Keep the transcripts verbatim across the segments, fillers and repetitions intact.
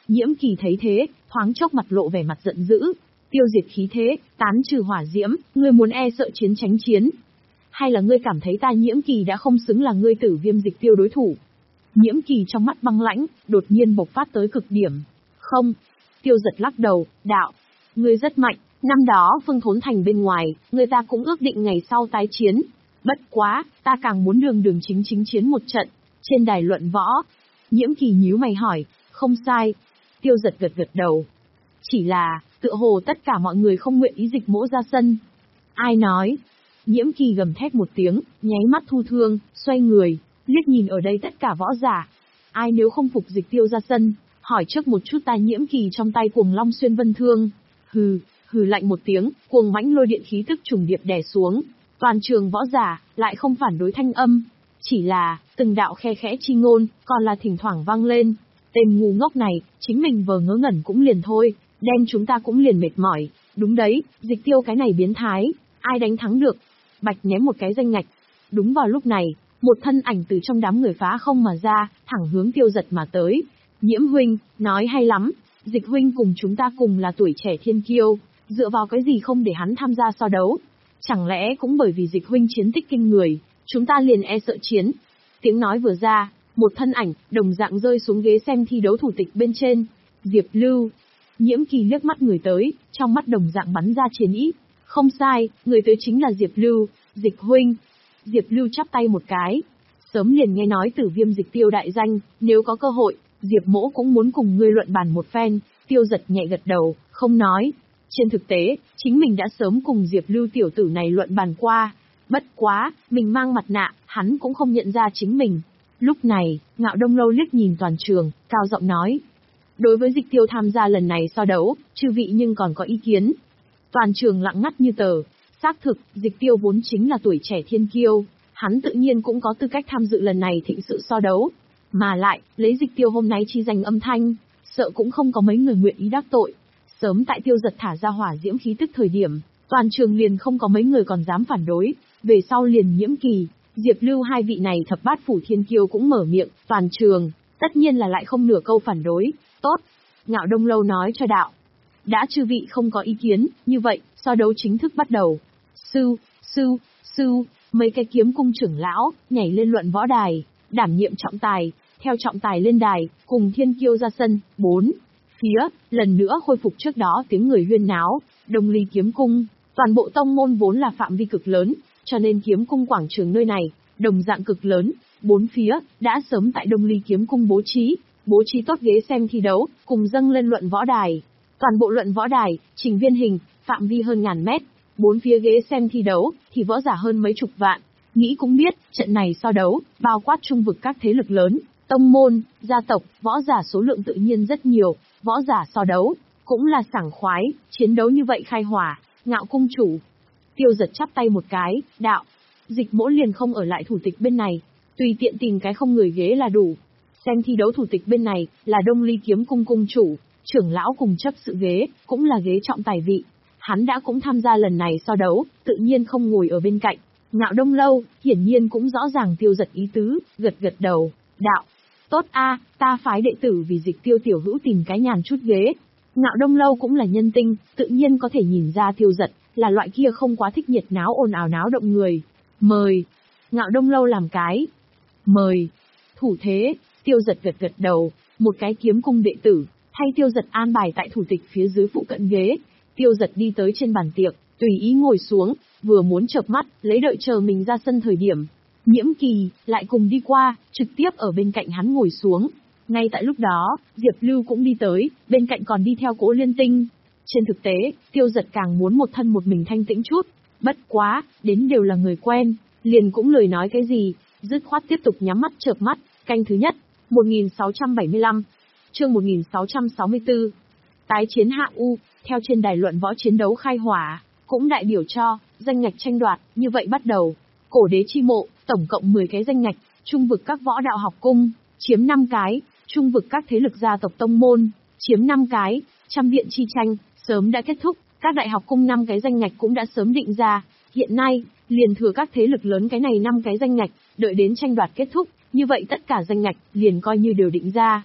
Nhiễm Kỳ thấy thế, thoáng chốc mặt lộ vẻ mặt giận dữ. Tiêu diệt khí thế, tán trừ hỏa diễm, ngươi muốn e sợ chiến tránh chiến? Hay là ngươi cảm thấy ta Nhiễm Kỳ đã không xứng là ngươi Tử Viêm Dịch Tiêu đối thủ? Nhiễm Kỳ trong mắt băng lãnh, đột nhiên bộc phát tới cực điểm. Không. Tiêu Giật lắc đầu, đạo. Ngươi rất mạnh, năm đó Phương Thốn Thành bên ngoài, người ta cũng ước định ngày sau tái chiến. Bất quá, ta càng muốn đường đường chính chính chiến một trận, trên đài luận võ. Nhiễm Kỳ nhíu mày hỏi, không sai. Tiêu Giật gật gật đầu. Chỉ là, tựa hồ tất cả mọi người không nguyện ý Dịch Mỗ ra sân. Ai nói? Nhiễm Kỳ gầm thét một tiếng, nháy mắt thu thương, xoay người, liếc nhìn ở đây tất cả võ giả. Ai nếu không phục Dịch Tiêu ra sân, hỏi trước một chút ta Nhiễm Kỳ trong tay Cuồng Long Xuyên Vân Thương. Hừ, hừ lạnh một tiếng, cuồng mãnh lôi điện khí tức trùng điệp đè xuống. Toàn trường võ giả, lại không phản đối thanh âm. Chỉ là, từng đạo khe khẽ chi ngôn, còn là thỉnh thoảng vang lên. Tên ngu ngốc này, chính mình vờ ngớ ngẩn cũng liền thôi, đen chúng ta cũng liền mệt mỏi. Đúng đấy, Dịch Tiêu cái này biến thái, ai đánh thắng được? Bạch ném một cái danh ngạch. Đúng vào lúc này, một thân ảnh từ trong đám người phá không mà ra, thẳng hướng Tiêu Giật mà tới. Nhiễm huynh, nói hay lắm, Dịch huynh cùng chúng ta cùng là tuổi trẻ thiên kiêu, dựa vào cái gì không để hắn tham gia so đấu? Chẳng lẽ cũng bởi vì Dịch huynh chiến tích kinh người, chúng ta liền e sợ chiến? Tiếng nói vừa ra, một thân ảnh, đồng dạng rơi xuống ghế xem thi đấu thủ tịch bên trên. Diệp Lưu. Nhiễm Kỳ liếc mắt người tới, trong mắt đồng dạng bắn ra chiến ý. Không sai, người tới chính là Diệp Lưu, Dịch huynh. Diệp Lưu chắp tay một cái. Sớm liền nghe nói Tử Viêm Dịch Tiêu đại danh, nếu có cơ hội, Diệp mỗ cũng muốn cùng ngươi luận bàn một phen. Tiêu Giật nhẹ gật đầu, không nói. Trên thực tế, chính mình đã sớm cùng Diệp Lưu tiểu tử này luận bàn qua. Bất quá, mình mang mặt nạ, hắn cũng không nhận ra chính mình. Lúc này, Ngạo Đông Lâu liếc nhìn toàn trường, cao giọng nói. Đối với Dịch Tiêu tham gia lần này so đấu, chư vị nhưng còn có ý kiến. Toàn trường lặng ngắt như tờ. Xác thực, Dịch Tiêu vốn chính là tuổi trẻ thiên kiêu, hắn tự nhiên cũng có tư cách tham dự lần này thịnh sự so đấu. Mà lại, lấy Dịch Tiêu hôm nay chi danh âm thanh, sợ cũng không có mấy người nguyện ý đắc tội. Sớm tại Tiêu Giật thả ra hỏa diễm khí tức thời điểm, toàn trường liền không có mấy người còn dám phản đối, về sau liền Nhiễm Kỳ, Diệp Lưu hai vị này thập bát phủ thiên kiêu cũng mở miệng, toàn trường, tất nhiên là lại không nửa câu phản đối. Tốt. Ngạo Đông Lâu nói cho đạo. Đã chư vị không có ý kiến, như vậy, so đấu chính thức bắt đầu. Sư, sư, sư, mấy cái kiếm cung trưởng lão, nhảy lên luận võ đài, đảm nhiệm trọng tài, theo trọng tài lên đài, cùng thiên kiêu ra sân. Bốn. Phía, lần nữa khôi phục trước đó tiếng người huyên náo, Đông Ly kiếm cung, toàn bộ tông môn vốn là phạm vi cực lớn, cho nên kiếm cung quảng trường nơi này, đồng dạng cực lớn, bốn phía, đã sớm tại Đông Ly kiếm cung bố trí, bố trí tốt ghế xem thi đấu, cùng dâng lên luận võ đài. Toàn bộ luận võ đài, trình viên hình, phạm vi hơn ngàn mét, bốn phía ghế xem thi đấu, thì võ giả hơn mấy chục vạn. Nghĩ cũng biết, trận này so đấu, bao quát trung vực các thế lực lớn, tông môn, gia tộc, võ giả số lượng tự nhiên rất nhiều, võ giả so đấu, cũng là sảng khoái, chiến đấu như vậy khai hỏa. Ngạo cung chủ. Tiêu Giật chắp tay một cái, đạo. Dịch mỗ liền không ở lại thủ tịch bên này, tùy tiện tìm cái không người ghế là đủ. Xem thi đấu thủ tịch bên này, là Đông Ly kiếm cung cung chủ, trưởng lão cùng chấp sự ghế, cũng là ghế trọng tài vị. Hắn đã cũng tham gia lần này so đấu, tự nhiên không ngồi ở bên cạnh. Ngạo Đông Lâu, hiển nhiên cũng rõ ràng Tiêu Giật ý tứ, gật gật đầu, đạo. Tốt a, ta phái đệ tử vì Dịch Tiêu tiểu hữu tìm cái nhàn chút ghế. Ngạo Đông Lâu cũng là nhân tinh, tự nhiên có thể nhìn ra Tiêu Giật là loại kia không quá thích nhiệt náo ồn ào náo động người. Mời. Ngạo Đông Lâu làm cái. Mời. Thủ thế, Tiêu Giật gật gật đầu, một cái kiếm cung đệ tử, thay Tiêu Giật an bài tại thủ tịch phía dưới phụ cận ghế. Tiêu Giật đi tới trên bàn tiệc, tùy ý ngồi xuống, vừa muốn chợp mắt, lấy đợi chờ mình ra sân thời điểm. Nhiễm Kỳ, lại cùng đi qua, trực tiếp ở bên cạnh hắn ngồi xuống. Ngay tại lúc đó, Diệp Lưu cũng đi tới, bên cạnh còn đi theo Cố Liên Tinh. Trên thực tế, Tiêu Giật càng muốn một thân một mình thanh tĩnh chút. Bất quá, đến đều là người quen, liền cũng lười nói cái gì, dứt khoát tiếp tục nhắm mắt chợp mắt. Canh thứ nhất, một nghìn sáu trăm bảy mươi lăm, chương một nghìn sáu trăm sáu mươi tư. Tái chiến Hạ U, theo trên đài luận võ chiến đấu khai hỏa, cũng đại biểu cho, danh ngạch tranh đoạt, như vậy bắt đầu. Cổ đế chi mộ, tổng cộng mười cái danh ngạch, trung vực các võ đạo học cung, chiếm năm cái, trung vực các thế lực gia tộc tông môn, chiếm năm cái, trăm viện chi tranh, sớm đã kết thúc, các đại học cung năm cái danh ngạch cũng đã sớm định ra, hiện nay, liền thừa các thế lực lớn cái này năm cái danh ngạch, đợi đến tranh đoạt kết thúc, như vậy tất cả danh ngạch, liền coi như đều định ra.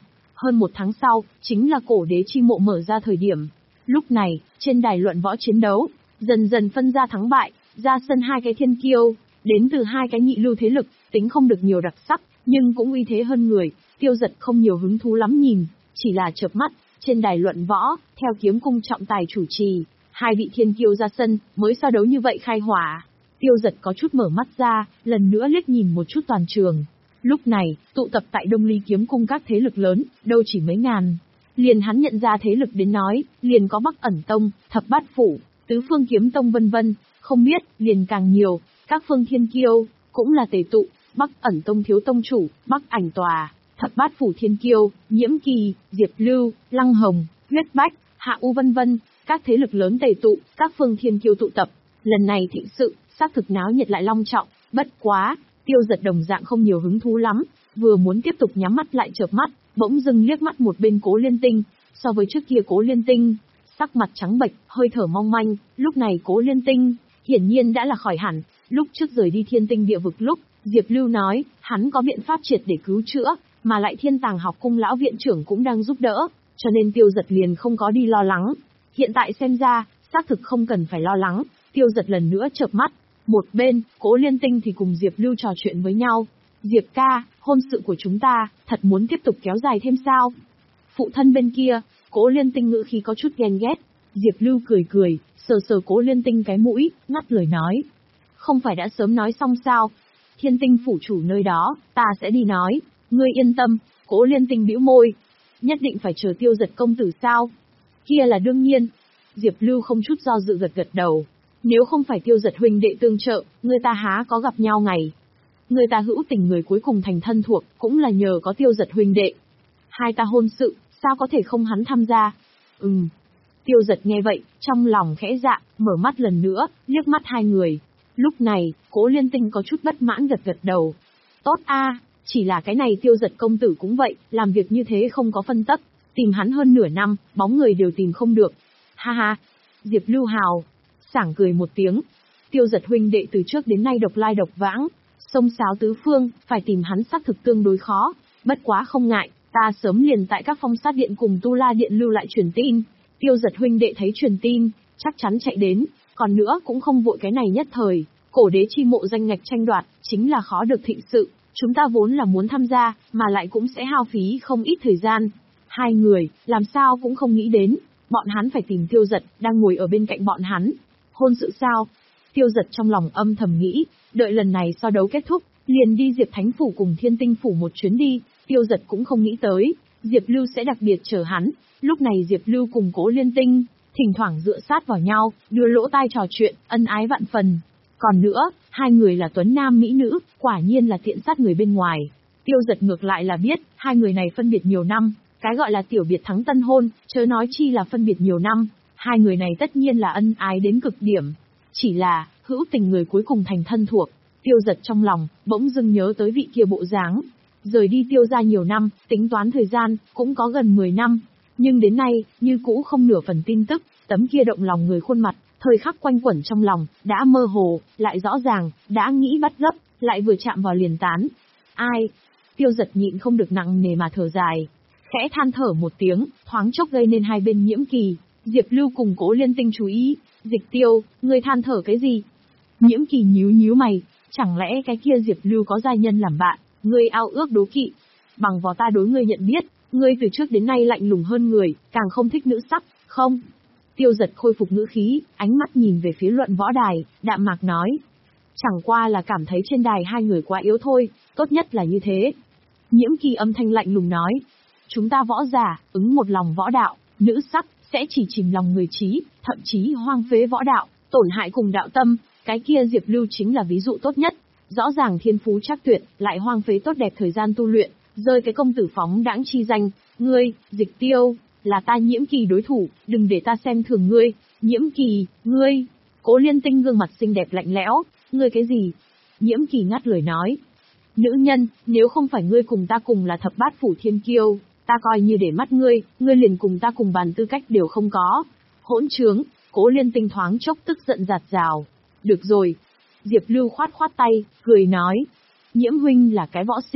Hơn một tháng sau, chính là cổ đế chi mộ mở ra thời điểm. Lúc này, trên đài luận võ chiến đấu, dần dần phân ra thắng bại, ra sân hai cái thiên kiêu, đến từ hai cái nhị lưu thế lực, tính không được nhiều đặc sắc, nhưng cũng uy thế hơn người, Tiêu Dật không nhiều hứng thú lắm nhìn, chỉ là chợp mắt, trên đài luận võ, theo kiếm cung trọng tài chủ trì, hai vị thiên kiêu ra sân, mới so đấu như vậy khai hỏa. Tiêu Dật có chút mở mắt ra, lần nữa liếc nhìn một chút toàn trường. Lúc này, tụ tập tại Đông Ly kiếm cung các thế lực lớn, đâu chỉ mấy ngàn. Liền hắn nhận ra thế lực đến nói, liền có Bắc Ẩn Tông, Thập Bát Phủ, Tứ Phương Kiếm Tông vân vân, không biết, liền càng nhiều, các phương thiên kiêu, cũng là tề tụ, Bắc Ẩn Tông thiếu tông chủ, Bắc Ảnh Tòa, Thập Bát Phủ thiên kiêu, Nhiễm Kỳ, Diệp Lưu, Lăng Hồng, Huyết Bách, Hạ U vân vân, các thế lực lớn tề tụ, các phương thiên kiêu tụ tập. Lần này thịnh sự, xác thực náo nhiệt lại long trọng, bất quá, Tiêu Dật đồng dạng không nhiều hứng thú lắm, vừa muốn tiếp tục nhắm mắt lại chợp mắt, bỗng dưng liếc mắt một bên Cố Liên Tinh, so với trước kia Cố Liên Tinh, sắc mặt trắng bệch, hơi thở mong manh, lúc này Cố Liên Tinh, hiển nhiên đã là khỏi hẳn, lúc trước rời đi Thiên Tinh địa vực lúc, Diệp Lưu nói, hắn có biện pháp triệt để cứu chữa, mà lại Thiên Tàng học cung lão viện trưởng cũng đang giúp đỡ, cho nên Tiêu Dật liền không có đi lo lắng. Hiện tại xem ra, xác thực không cần phải lo lắng, Tiêu Dật lần nữa chợp mắt. Một bên, Cố Liên Tinh thì cùng Diệp Lưu trò chuyện với nhau. Diệp ca, hôn sự của chúng ta, thật muốn tiếp tục kéo dài thêm sao? Phụ thân bên kia, Cố Liên Tinh ngữ khí có chút ghen ghét. Diệp Lưu cười cười, sờ sờ Cố Liên Tinh cái mũi, ngắt lời nói. Không phải đã sớm nói xong sao? Thiên Tinh phủ chủ nơi đó, ta sẽ đi nói. Ngươi yên tâm, Cố Liên Tinh bĩu môi. Nhất định phải chờ Tiêu Dật công tử sao? Kia là đương nhiên. Diệp Lưu không chút do dự gật gật đầu. Nếu không phải Tiêu Dật huynh đệ tương trợ, người ta há có gặp nhau ngày. Người ta hữu tình người cuối cùng thành thân thuộc, cũng là nhờ có Tiêu Dật huynh đệ. Hai ta hôn sự, sao có thể không hắn tham gia? Ừm. Tiêu Dật nghe vậy, trong lòng khẽ dạ, mở mắt lần nữa, liếc mắt hai người. Lúc này, Cố Liên Tinh có chút bất mãn gật gật đầu. Tốt a, chỉ là cái này Tiêu Dật công tử cũng vậy, làm việc như thế không có phân tắc, tìm hắn hơn nửa năm, bóng người đều tìm không được. Ha ha, Diệp Lưu hào. Sảng cười một tiếng. Tiêu Dật huynh đệ từ trước đến nay độc lai độc vãng, sông sáo tứ phương, phải tìm hắn xác thực tương đối khó. Bất quá không ngại, ta sớm liền tại các phong sát điện cùng Tu La điện lưu lại truyền tin. Tiêu Dật huynh đệ thấy truyền tin, chắc chắn chạy đến. Còn nữa cũng không vội cái này nhất thời. Cổ đế chi mộ danh ngạch tranh đoạt, chính là khó được thịnh sự. Chúng ta vốn là muốn tham gia, mà lại cũng sẽ hao phí không ít thời gian. Hai người, làm sao cũng không nghĩ đến. Bọn hắn phải tìm Tiêu Dật, đang ngồi ở bên cạnh bọn hắn. Hôn sự sao? Tiêu Dật trong lòng âm thầm nghĩ, đợi lần này so đấu kết thúc, liền đi Diệp Thánh Phủ cùng Thiên Tinh Phủ một chuyến đi, Tiêu Dật cũng không nghĩ tới, Diệp Lưu sẽ đặc biệt chờ hắn, lúc này Diệp Lưu cùng Cố Liên Tinh, thỉnh thoảng dựa sát vào nhau, đưa lỗ tai trò chuyện, ân ái vạn phần. Còn nữa, hai người là tuấn nam mỹ nữ, quả nhiên là tiện sát người bên ngoài. Tiêu Dật ngược lại là biết, hai người này phân biệt nhiều năm, cái gọi là tiểu biệt thắng tân hôn, chớ nói chi là phân biệt nhiều năm. Hai người này tất nhiên là ân ái đến cực điểm. Chỉ là, hữu tình người cuối cùng thành thân thuộc. Tiêu Dật trong lòng, bỗng dưng nhớ tới vị kia bộ dáng. Rời đi Tiêu ra nhiều năm, tính toán thời gian, cũng có gần mười năm. Nhưng đến nay, như cũ không nửa phần tin tức, tấm kia động lòng người khuôn mặt, thời khắc quanh quẩn trong lòng, đã mơ hồ, lại rõ ràng, đã nghĩ bắt gấp, lại vừa chạm vào liền tán. Ai? Tiêu Dật nhịn không được nặng nề mà thở dài. Khẽ than thở một tiếng, thoáng chốc gây nên hai bên Nhiễm Kỳ, Diệp Lưu cùng Cố Liên Tinh chú ý. Dịch Tiêu, ngươi than thở cái gì? Nhiễm Kỳ nhíu nhíu mày, chẳng lẽ cái kia Diệp Lưu có giai nhân làm bạn, ngươi ao ước đố kỵ? Bằng vào ta đối ngươi nhận biết, ngươi từ trước đến nay lạnh lùng hơn người, càng không thích nữ sắc, không? Tiêu Dật khôi phục ngữ khí, ánh mắt nhìn về phía luận võ đài, đạm mạc nói. Chẳng qua là cảm thấy trên đài hai người quá yếu thôi, tốt nhất là như thế. Nhiễm Kỳ âm thanh lạnh lùng nói. Chúng ta võ giả, ứng một lòng võ đạo, nữ sắc, sẽ chỉ chìm lòng người trí, thậm chí hoang phế võ đạo, tổn hại cùng đạo tâm, cái kia Diệp Lưu chính là ví dụ tốt nhất. Rõ ràng thiên phú chắc tuyệt, lại hoang phế tốt đẹp thời gian tu luyện, rơi cái công tử phóng đãng chi danh. Ngươi, Dịch Tiêu, là ta Nhiễm Kỳ đối thủ, đừng để ta xem thường ngươi. Nhiễm Kỳ, ngươi. Cố Liên Tinh gương mặt xinh đẹp lạnh lẽo, ngươi cái gì? Nhiễm Kỳ ngắt lời nói. Nữ nhân, nếu không phải ngươi cùng ta cùng là thập bát phủ thiên kiêu, ta coi như để mắt ngươi, ngươi liền cùng ta cùng bàn tư cách đều không có. Hỗn trướng, Cố Liên Tinh thoáng chốc tức giận giạt rào. Được rồi. Diệp Lưu khoát khoát tay, cười nói. Nhiễm huynh là cái võ si,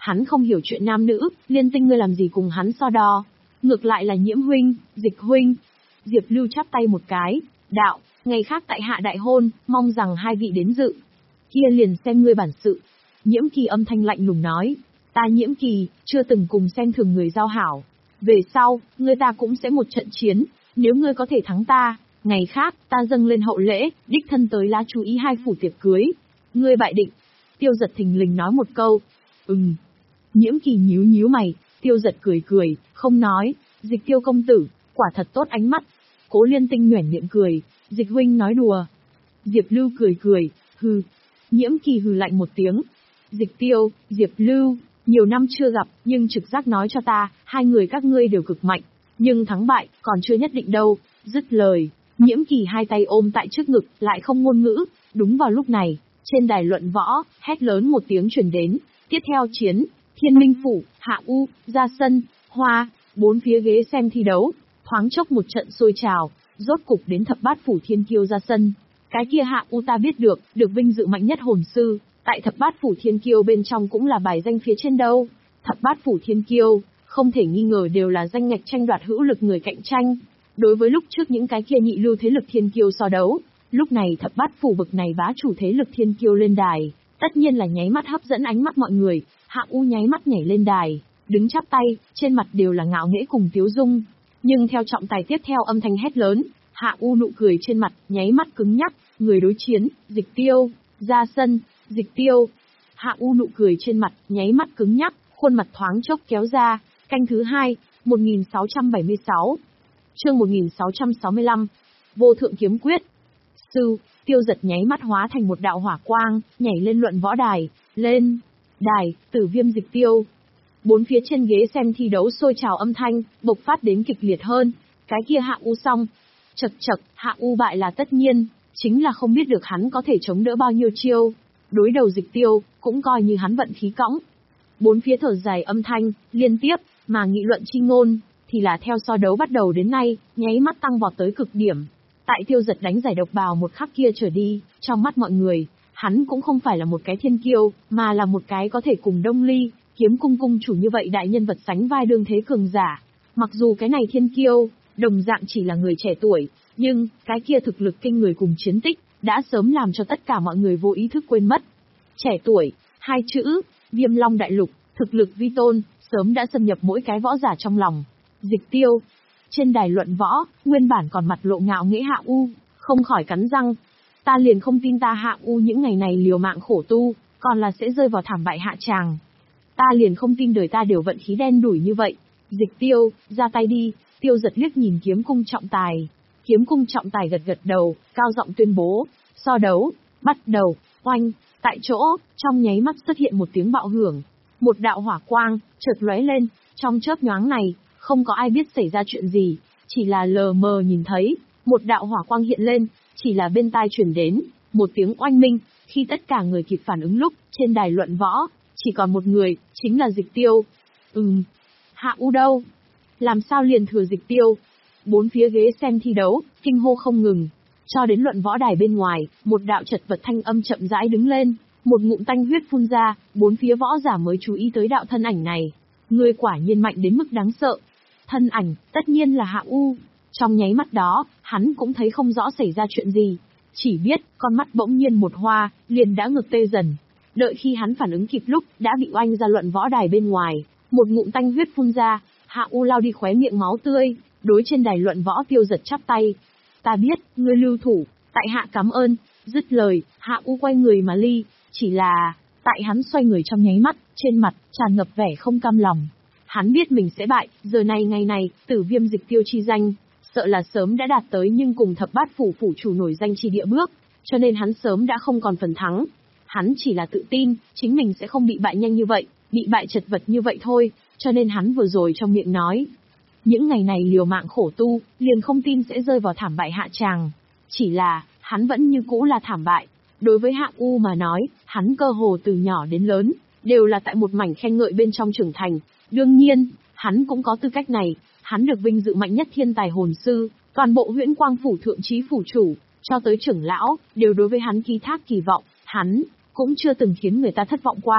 Hắn không hiểu chuyện nam nữ, Liên Tinh ngươi làm gì cùng hắn so đo. Ngược lại là Nhiễm huynh, Dịch huynh. Diệp Lưu chắp tay một cái, đạo, ngày khác tại hạ đại hôn, mong rằng hai vị đến dự. Kia liền xem ngươi bản sự. Nhiễm Kỳ âm thanh lạnh lùng nói, ta Nhiễm Kỳ, chưa từng cùng xem thường người giao hảo. Về sau, ngươi ta cũng sẽ một trận chiến, nếu ngươi có thể thắng ta, ngày khác, ta dâng lên hậu lễ, đích thân tới lá chú ý hai phủ tiệc cưới. Ngươi bại định. Tiêu Giật thình lình nói một câu. Ừm. Nhiễm Kỳ nhíu nhíu mày, Tiêu Giật cười cười, không nói, Dịch Tiêu công tử, quả thật tốt ánh mắt. Cố Liên Tinh nhoẻn miệng cười, Dịch huynh nói đùa. Diệp Lưu cười cười, hừ. Nhiễm Kỳ hừ lạnh một tiếng. Dịch Tiêu, Diệp Lưu, nhiều năm chưa gặp, nhưng trực giác nói cho ta, hai người các ngươi đều cực mạnh, nhưng thắng bại, còn chưa nhất định đâu. Dứt lời, Nhiễm Kỳ hai tay ôm tại trước ngực, lại không ngôn ngữ. Đúng vào lúc này, trên đài luận võ, hét lớn một tiếng truyền đến, tiếp theo chiến, Thiên Minh Phủ, Hạ U, ra sân, Hoa, bốn phía ghế xem thi đấu, thoáng chốc một trận sôi trào, rốt cục đến thập bát phủ thiên kiêu ra sân. Cái kia Hạ U ta biết được, được vinh dự mạnh nhất hồn sư, tại thập bát phủ thiên kiêu bên trong cũng là bài danh phía trên đâu. Thập bát phủ thiên kiêu, không thể nghi ngờ đều là danh ngạch tranh đoạt hữu lực người cạnh tranh. Đối với lúc trước những cái kia nhị lưu thế lực thiên kiêu so đấu, lúc này thập bát phủ bực này bá chủ thế lực thiên kiêu lên đài, tất nhiên là nháy mắt hấp dẫn ánh mắt mọi người. Hạ U nháy mắt nhảy lên đài, đứng chắp tay, trên mặt đều là ngạo nghễ cùng tiếu dung. Nhưng theo trọng tài tiếp theo âm thanh hét lớn, Hạ U nụ cười trên mặt, nháy mắt cứng nhắc, người đối chiến, Dịch Tiêu, ra sân, Dịch Tiêu. Hạ U nụ cười trên mặt, nháy mắt cứng nhắc, khuôn mặt thoáng chốc kéo ra, canh thứ hai, một nghìn sáu trăm bảy mươi sáu. Chương một nghìn sáu trăm sáu mươi lăm. Vô thượng kiếm quyết. Sư, Tiêu Giật nháy mắt hóa thành một đạo hỏa quang, nhảy lên luận võ đài, lên đài, Tử Viêm Dịch Tiêu. Bốn phía trên ghế xem thi đấu sôi trào âm thanh, bộc phát đến kịch liệt hơn. Cái kia Hạ U xong. Chật chật, Hạ U bại là tất nhiên, chính là không biết được hắn có thể chống đỡ bao nhiêu chiêu. Đối đầu Dịch Tiêu, cũng coi như hắn vận khí cõng. Bốn phía thở dài âm thanh, liên tiếp, mà nghị luận chi ngôn, thì là theo so đấu bắt đầu đến nay, nháy mắt tăng vọt tới cực điểm. Tại Tiêu Giật đánh giải độc bào một khắc kia trở đi, trong mắt mọi người, hắn cũng không phải là một cái thiên kiêu, mà là một cái có thể cùng Đông Ly, Kiếm Cung cung chủ như vậy đại nhân vật sánh vai đương thế cường giả. Mặc dù cái này thiên kiêu, đồng dạng chỉ là người trẻ tuổi, nhưng, cái kia thực lực kinh người cùng chiến tích, đã sớm làm cho tất cả mọi người vô ý thức quên mất. Trẻ tuổi, hai chữ, Viêm Long Đại Lục, thực lực vi tôn, sớm đã xâm nhập mỗi cái võ giả trong lòng. Dịch Tiêu. Trên đài luận võ, nguyên bản còn mặt lộ ngạo nghễ Hạ U, không khỏi cắn răng. Ta liền không tin ta Hạ U những ngày này liều mạng khổ tu, còn là sẽ rơi vào thảm bại hạ tràng. Ta liền không tin đời ta đều vận khí đen đủi như vậy. Dịch Tiêu, ra tay đi. Tiêu Giật liếc nhìn Kiếm Cung trọng tài. Kiếm Cung trọng tài gật gật đầu, cao giọng tuyên bố, so đấu, bắt đầu, oanh, tại chỗ, trong nháy mắt xuất hiện một tiếng bạo hưởng. Một đạo hỏa quang, chợt lóe lên, trong chớp nhoáng này, không có ai biết xảy ra chuyện gì, chỉ là lờ mờ nhìn thấy, một đạo hỏa quang hiện lên, chỉ là bên tai truyền đến, một tiếng oanh minh, khi tất cả người kịp phản ứng lúc, trên đài luận võ, chỉ còn một người, chính là Dịch Tiêu. Ừm, Hạ U đâu? Làm sao liền thừa Dịch Tiêu? Bốn phía ghế xem thi đấu, kinh hô không ngừng. Cho đến luận võ đài bên ngoài, một đạo chật vật thanh âm chậm rãi đứng lên, một ngụm tanh huyết phun ra, bốn phía võ giả mới chú ý tới đạo thân ảnh này. Người quả nhiên mạnh đến mức đáng sợ. Thân ảnh, tất nhiên là Hạ U. Trong nháy mắt đó, hắn cũng thấy không rõ xảy ra chuyện gì. Chỉ biết, con mắt bỗng nhiên một hoa, liền đã ngực tê dần. Đợi khi hắn phản ứng kịp lúc, đã bị oanh ra luận võ đài bên ngoài. Một ngụm tanh huyết phun ra, Hạ U lao đi khóe miệng máu tươi, đối trên đài luận võ Tiêu Giật chắp tay. Ta biết, ngươi lưu thủ, tại hạ cảm ơn. Dứt lời, Hạ U quay người mà ly, chỉ là, tại hắn xoay người trong nháy mắt, trên mặt, tràn ngập vẻ không cam lòng. Hắn biết mình sẽ bại, giờ này ngày này, Tử Viêm Dịch Tiêu chi danh, sợ là sớm đã đạt tới nhưng cùng thập bát phủ phủ chủ nổi danh chi địa bước, cho nên hắn sớm đã không còn phần thắng. Hắn chỉ là tự tin, chính mình sẽ không bị bại nhanh như vậy, bị bại chật vật như vậy thôi, cho nên hắn vừa rồi trong miệng nói. Những ngày này liều mạng khổ tu, liền không tin sẽ rơi vào thảm bại hạ tràng. Chỉ là, hắn vẫn như cũ là thảm bại. Đối với Hạ U mà nói, hắn cơ hồ từ nhỏ đến lớn, đều là tại một mảnh khen ngợi bên trong trưởng thành. Đương nhiên, hắn cũng có tư cách này, hắn được vinh dự mạnh nhất thiên tài hồn sư, toàn bộ Huyễn Quang phủ thượng chí phủ chủ, cho tới trưởng lão, đều đối với hắn ký thác kỳ vọng, hắn cũng chưa từng khiến người ta thất vọng qua.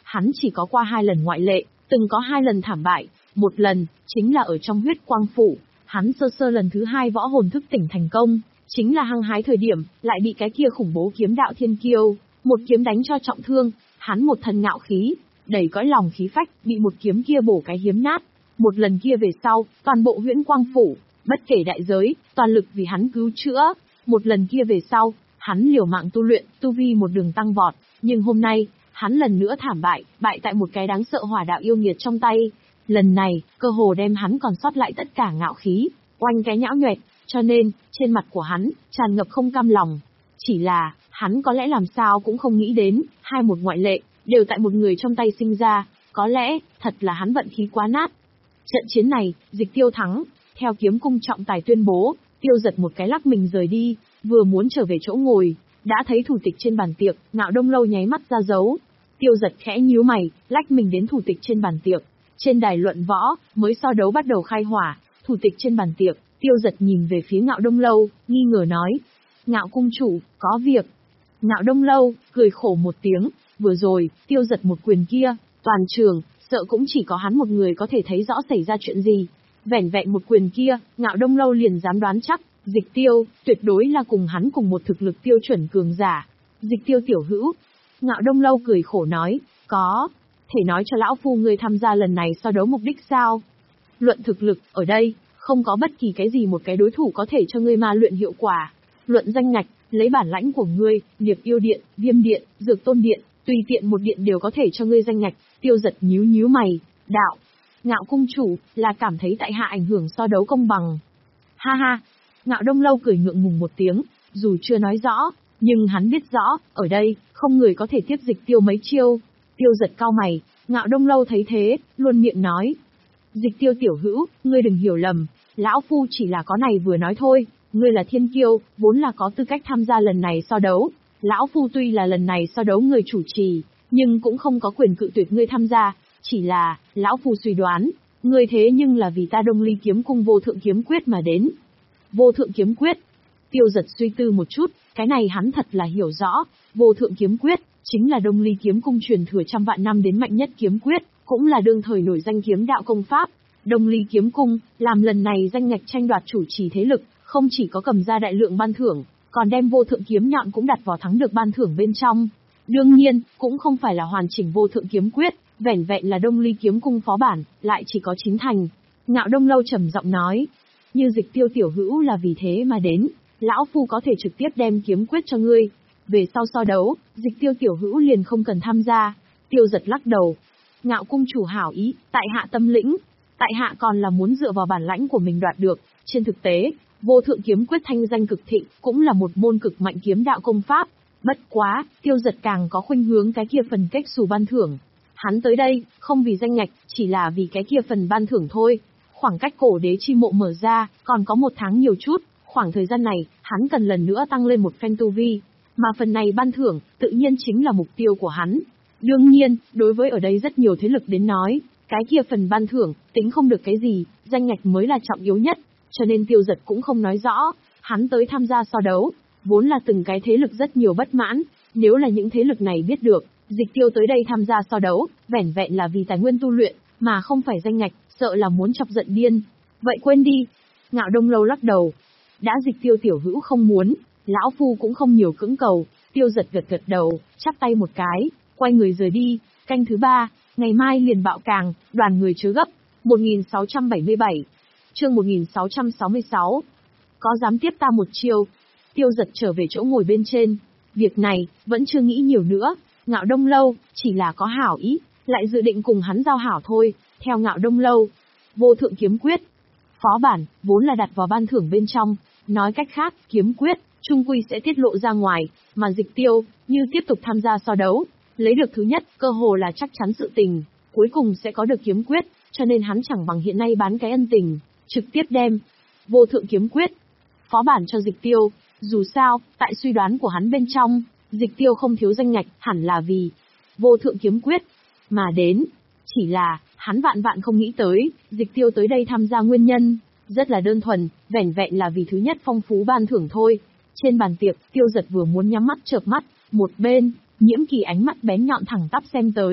hắn chỉ có qua hai lần ngoại lệ, từng có hai lần thảm bại, một lần, chính là ở trong huyết quang phủ, hắn sơ sơ lần thứ hai võ hồn thức tỉnh thành công, chính là hăng hái thời điểm, lại bị cái kia khủng bố kiếm đạo thiên kiêu, một kiếm đánh cho trọng thương, hắn một thân ngạo khí, đầy cõi lòng khí phách, bị một kiếm kia bổ cái hiếm nát. Một lần kia về sau, toàn bộ huyễn quang phủ, bất kể đại giới, toàn lực vì hắn cứu chữa. Một lần kia về sau, hắn liều mạng tu luyện, tu vi một đường tăng vọt, nhưng hôm nay, hắn lần nữa thảm bại, bại tại một cái đáng sợ hỏa đạo yêu nghiệt trong tay. Lần này, cơ hồ đem hắn còn sót lại tất cả ngạo khí, oanh cái nhão nhoẹt, cho nên, trên mặt của hắn, tràn ngập không cam lòng. Chỉ là, hắn có lẽ làm sao cũng không nghĩ đến, hai một ngoại lệ, đều tại một người trong tay sinh ra, có lẽ, thật là hắn vận khí quá nát. Trận chiến này, Dịch Tiêu thắng, theo kiếm cung trọng tài tuyên bố, Tiêu Giật một cái lắc mình rời đi, vừa muốn trở về chỗ ngồi, đã thấy thủ tịch trên bàn tiệc, Ngạo Đông Lâu nháy mắt ra dấu. Tiêu Giật khẽ nhíu mày, lách mình đến thủ tịch trên bàn tiệc. Trên đài luận võ, mới so đấu bắt đầu khai hỏa, thủ tịch trên bàn tiệc, Tiêu Giật nhìn về phía Ngạo Đông Lâu, nghi ngờ nói: "Ngạo cung chủ, có việc." Ngạo Đông Lâu cười khổ một tiếng, vừa rồi, Tiêu Giật một quyền kia, toàn trường, sợ cũng chỉ có hắn một người có thể thấy rõ xảy ra chuyện gì. Vẻn vẹn một quyền kia, Ngạo Đông Lâu liền dám đoán chắc, Dịch Tiêu, tuyệt đối là cùng hắn cùng một thực lực tiêu chuẩn cường giả. Dịch Tiêu tiểu hữu. Ngạo Đông Lâu cười khổ nói: "Có. Thể nói cho lão phu ngươi tham gia lần này so đấu mục đích sao?" Luận thực lực, ở đây, không có bất kỳ cái gì một cái đối thủ có thể cho ngươi ma luyện hiệu quả. Luận danh ngạch, lấy bản lãnh của ngươi, Điệp Yêu Điện, Viêm Điện, Dược Tôn Điện, tùy tiện một điện đều có thể cho ngươi danh ngạch. Tiêu Giật nhíu nhíu mày, đạo: "Ngạo cung chủ, là cảm thấy tại hạ ảnh hưởng so đấu công bằng." Ha ha. Ngạo Đông Lâu cười ngượng ngùng một tiếng, dù chưa nói rõ, nhưng hắn biết rõ, ở đây, không người có thể tiếp Dịch Tiêu mấy chiêu. Tiêu Giật cau mày, Ngạo Đông Lâu thấy thế, luôn miệng nói: "Dịch Tiêu tiểu hữu, ngươi đừng hiểu lầm, lão phu chỉ là có này vừa nói thôi, ngươi là thiên kiêu, vốn là có tư cách tham gia lần này so đấu. Lão phu tuy là lần này so đấu người chủ trì, nhưng cũng không có quyền cự tuyệt ngươi tham gia, chỉ là, lão phu suy đoán, ngươi thế nhưng là vì ta Đông Ly kiếm cung vô thượng kiếm quyết mà đến." Vô thượng kiếm quyết. Tiêu Giật suy tư một chút, cái này hắn thật là hiểu rõ, vô thượng kiếm quyết, chính là Đông Ly kiếm cung truyền thừa trăm vạn năm đến mạnh nhất kiếm quyết, cũng là đương thời nổi danh kiếm đạo công pháp. Đông Ly kiếm cung, làm lần này danh ngạch tranh đoạt chủ trì thế lực, không chỉ có cầm ra đại lượng ban thưởng, còn đem vô thượng kiếm nhọn cũng đặt vào thắng được ban thưởng bên trong. Đương nhiên, cũng không phải là hoàn chỉnh vô thượng kiếm quyết, vẻn vẹn là Đông Ly kiếm cung phó bản, lại chỉ có chín thành. Ngạo Đông Lâu trầm giọng nói: "Như Dịch Tiêu tiểu hữu là vì thế mà đến, lão phu có thể trực tiếp đem kiếm quyết cho ngươi. Về sau so đấu, Dịch Tiêu tiểu hữu liền không cần tham gia." Tiêu Giật lắc đầu: "Ngạo cung chủ hảo ý, tại hạ tâm lĩnh, tại hạ còn là muốn dựa vào bản lãnh của mình đoạt được. Trên thực tế, vô thượng kiếm quyết thanh danh cực thịnh, cũng là một môn cực mạnh kiếm đạo công pháp. Bất quá, Tiêu Giật càng có khuynh hướng cái kia phần cách xù ban thưởng. Hắn tới đây, không vì danh ngạch, chỉ là vì cái kia phần ban thưởng thôi. Khoảng cách cổ đế chi mộ mở ra, còn có một tháng nhiều chút, khoảng thời gian này, hắn cần lần nữa tăng lên một phen tu vi. Mà phần này ban thưởng, tự nhiên chính là mục tiêu của hắn. Đương nhiên, đối với ở đây rất nhiều thế lực đến nói, cái kia phần ban thưởng, tính không được cái gì, danh ngạch mới là trọng yếu nhất. Cho nên Tiêu Giật cũng không nói rõ, hắn tới tham gia so đấu, vốn là từng cái thế lực rất nhiều bất mãn, nếu là những thế lực này biết được, Dịch Tiêu tới đây tham gia so đấu, vẻn vẹn là vì tài nguyên tu luyện, mà không phải danh ngạch, sợ là muốn chọc giận điên. Vậy quên đi. Ngạo Đông Lâu lắc đầu. Đã Dịch Tiêu tiểu hữu không muốn, lão phu cũng không nhiều cưỡng cầu. Tiêu Giật gật gật đầu, chắp tay một cái, quay người rời đi. Canh thứ ba, ngày mai liền bạo càng, đoàn người chớ gấp. một nghìn sáu trăm bảy mươi bảy. Chương một nghìn sáu trăm sáu mươi sáu. Có dám tiếp ta một chiêu? Tiêu Giật trở về chỗ ngồi bên trên. Việc này, vẫn chưa nghĩ nhiều nữa. Ngạo Đông Lâu, chỉ là có hảo ý, lại dự định cùng hắn giao hảo thôi. Theo Ngạo Đông Lâu, vô thượng kiếm quyết, phó bản, vốn là đặt vào ban thưởng bên trong. Nói cách khác, kiếm quyết, trung quy sẽ tiết lộ ra ngoài, mà Dịch Tiêu, như tiếp tục tham gia so đấu, lấy được thứ nhất, cơ hồ là chắc chắn sự tình, cuối cùng sẽ có được kiếm quyết, cho nên hắn chẳng bằng hiện nay bán cái ân tình, trực tiếp đem vô thượng kiếm quyết, phó bản cho Dịch Tiêu. Dù sao, tại suy đoán của hắn bên trong, Dịch Tiêu không thiếu danh ngạch, hẳn là vì vô thượng kiếm quyết mà đến. Chỉ là, hắn vạn vạn không nghĩ tới, Dịch Tiêu tới đây tham gia nguyên nhân, rất là đơn thuần, vẻn vẹn là vì thứ nhất phong phú ban thưởng thôi. Trên bàn tiệc, Tiêu Giật vừa muốn nhắm mắt chợp mắt, một bên, Nhiễm Kỳ ánh mắt bén nhọn thẳng tắp xem tới,